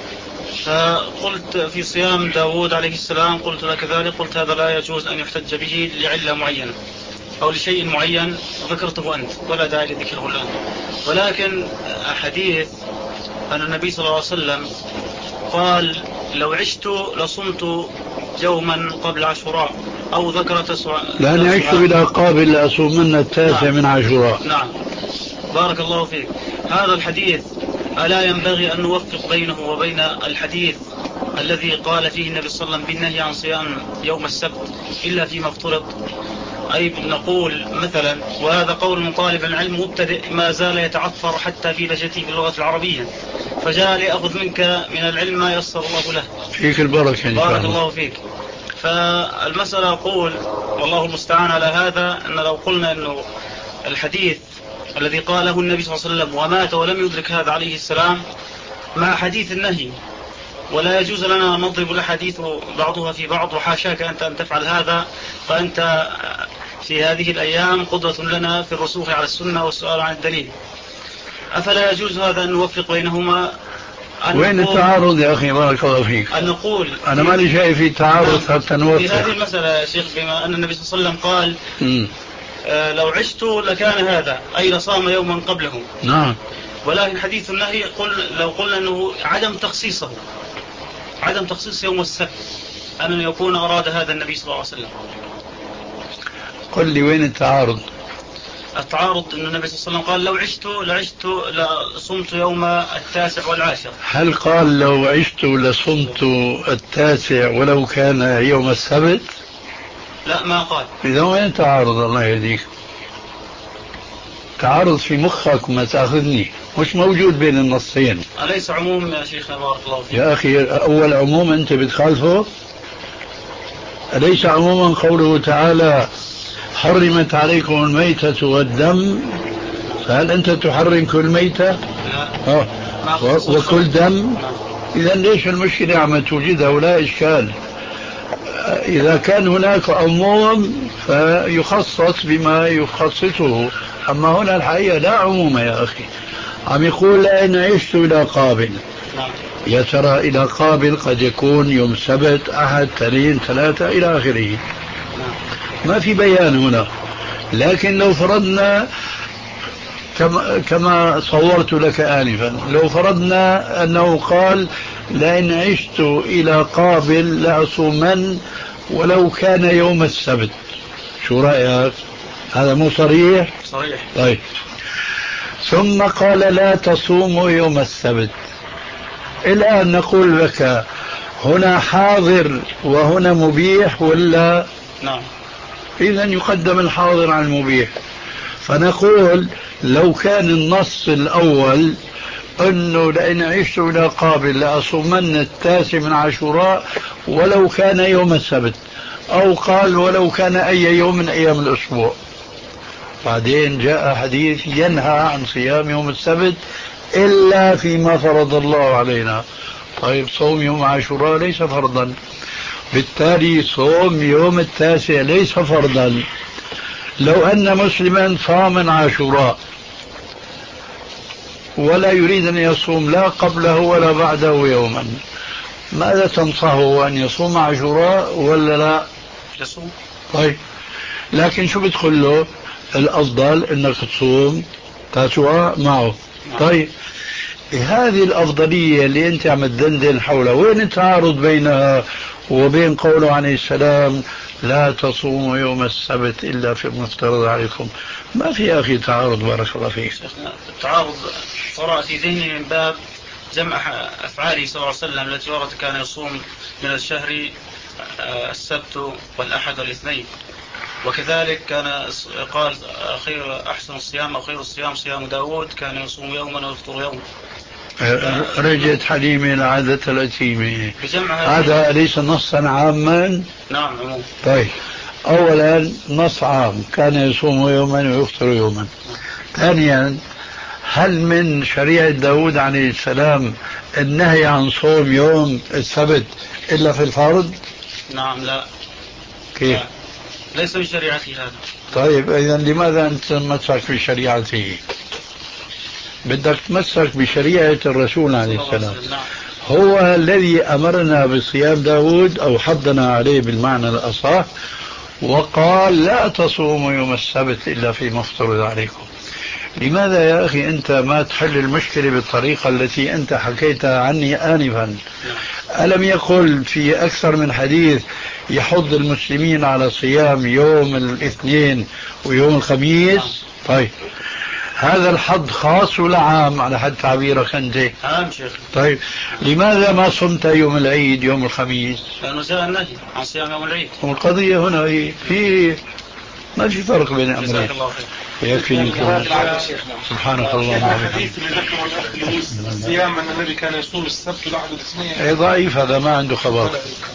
فقلت في صيام داود عليه السلام قلت لك ذلك، قلت هذا لا يجوز أن يحتج به لعلة معينة أو لشيء معين ذكرته أنت ولا داعي لذكره الآن. ولكن حديث أن النبي صلى الله عليه وسلم قال لو عشت لصمت يوما قبل عاشوراء، أو ذكر تسوع لأن عشت إلى قابل لأصومن التاسع. نعم. من عاشوراء. نعم. بارك الله فيك. هذا الحديث ألا ينبغي أن نوفق بينه وبين الحديث الذي قال فيه النبي صلى الله عليه وسلم بالنهي عن صيام يوم السبت إلا فيما افترض؟ أي نقول مثلا، وهذا قول من طالب العلم مبتدئ ما زال يتعثر حتى في لهجته باللغة العربية، فجاء لأخذ منك من العلم ما يسر الله له. فيك البركة. بارك الله فيك. فالمسألة أقول والله المستعان على هذا، أن لو قلنا أنه الحديث الذي قاله النبي صلى الله عليه وسلم ومات ولم يدرك هذا عليه السلام مع حديث النهي، ولا يجوز لنا أن نضرب الأحاديث بعضها في بعض، وحاشاك أنت أن تفعل هذا، فأنت في هذه الأيام قدوة لنا في الرسوخ على السنة والسؤال عن الدليل. أفلا يجوز هذا أن نوفق بينهما؟ وين التعارض يا أخي؟ بارك الله فيك. أن نقول أنا ما لي شيء في تعارض حتى نوفق في هذه المسألة يا شيخ، بما أن النبي صلى الله عليه وسلم قال آه لو عشت لكان هذا، أي لصام يوما قبله. نعم. ولكن حديث النهي قل لو قلنا أنه عدم تخصيصه، عدم تخصيص يوم السبت، أن يكون أراد هذا النبي صلى الله عليه وسلم. قل لي وين التعارض؟ التعارض أن النبي صلى الله عليه وسلم قال لو عشت لعشت لصمت يوم التاسع والعاشر. هل قال لو عشت لصمت التاسع ولو كان يوم السبت؟ لا، ما قال. إذا وين التعارض؟ الله يهديك. تعارض في مخك وما تأخذني، مش موجود بين النصين. أليس عموم يا شيخنا بارك الله فيك؟ يا أخي أول عموم أنت بتخالفه. أليس عموما قوله تعالى حرمت عليكم الميتة والدم، فهل أنت تحرم كل ميتة؟ لا. وكل دم؟ إذا ليش المشكلة عم توجدها ولا إشكال؟ إذا كان هناك عموم فيخصص بما يخصصه، أما هنا الحقيقة لا عموم يا أخي. عم يقول إن عشت إلى قابل، يا ترى إلى قابل قد يكون يوم سبت أحد اثنين ثلاثة إلى آخره، ما في بيان هنا. لكن لو فرضنا كما, كما صورت لك آنفا. لو فرضنا أنه قال لئن عشت إلى قابل لأصومن ولو كان يوم السبت، شو رأيك؟ هذا مو صريح؟ صحيح. طيب، ثم قال لا تصوموا يوم السبت. الآن نقول لك هنا حاضر وهنا مبيح ولا؟ نعم. إذن يقدم الحاضر على المبيح. فنقول لو كان النص الأول أنه لئن عشت إلى قابل لأصومن التاسع من عاشوراء ولو كان يوم السبت، أو قال ولو كان أي يوم من أيام الأسبوع، بعدين جاء حديث ينهى عن صيام يوم السبت إلا فيما فرض الله علينا. طيب صوم يوم عاشوراء ليس فرضا، بالتالي صوم يوم التاسع ليس فرضا. لو أن مسلما صام عاشوراء ولا يريد أن يصوم لا قبله ولا بعده يوما، ماذا تنصحه؟ أن يصوم عاشوراء ولا لا؟ يصوم. طيب، لكن شو بتقول له؟ الأفضل أنك تصوم تاسوعاء معه. طيب، هذه الأفضلية اللي أنت عم تدندن حولها، وين التعارض بينها وبين قوله عليه السلام لا تصوموا يوم السبت إلا في المفترض عليكم؟ ما في أخي تعارض، بارك الله فيك. التعارض طرأ في ذهني من باب جمع أفعاله صلى الله عليه وسلم التي ورد كان يصوم من الشهر السبت والأحد والاثنين، وكذلك كان قال خير أحسن الصيام أو خير الصيام صيام داود كان يصوم يوما ويفطر يوما. رجعت حليمة العادة الأتيمة، هذا أليس نصا عاما؟ نعم عموما. طيب، أولا نص عام كان يصوم يوما ويفطر يوما. ثانيا، هل من شريعة داود عليه السلام النهي عن صوم يوم السبت إلا في الفرض؟ نعم. لا. كيف؟ لا. ليس من شريعته هذا. طيب، إذا لماذا أنت تمسك بشريعته؟ بدك تمسك بشريعة الرسول عليه السلام، هو الذي أمرنا بصيام داود أو حضنا عليه بالمعنى الأصح، وقال لا تصوموا يوم السبت إلا فيما افترض عليكم. لماذا يا أخي أنت ما تحل المشكلة بالطريقة التي أنت حكيتها عني آنفا؟ ألم يقل في أكثر من حديث يحض المسلمين على صيام يوم الاثنين ويوم الخميس؟ طيب، هذا الحظ خاص ولا عام على حد تعبيرك أنت؟ عام شيخ. طيب، لماذا ما صمت يوم العيد يوم الخميس؟ لأنه جاء النهي عن صيام يوم العيد. والقضية هنا هي في ما في فرق بين الأمرين. يكفي الكلام. سبحانك اللهم وبحمدك. الحديث اللي ذكره الأخ لويس الصيام أن النبي كان يصوم السبت والأحد والاثنين اي ضعيف، هذا ما عنده خبر.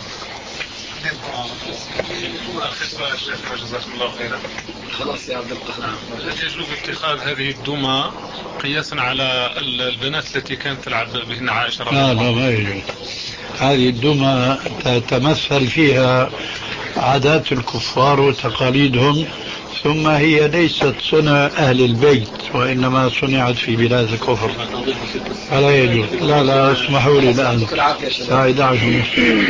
جزاكم الله خيرا. خلاص يا عبد القادر. هل يجوز اتخاذ هذه الدمى قياسا على البنات التي كانت تلعب بهن عائشة رضي الله لا عنها؟ لا ما يجوز. هذه الدمى تتمثل فيها عادات الكفار وتقاليدهم، ثم هي ليست صنع أهل البيت وإنما صنعت في بلاد الكفر، فلا يجوز. لا لا اسمحوا لي الآن ساعد عشر.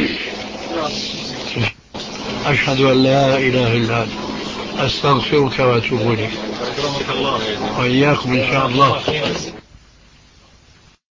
أشهد أن لا إله إلا أنت أستغفرك وأتوب إليك وإياكم إن شاء الله.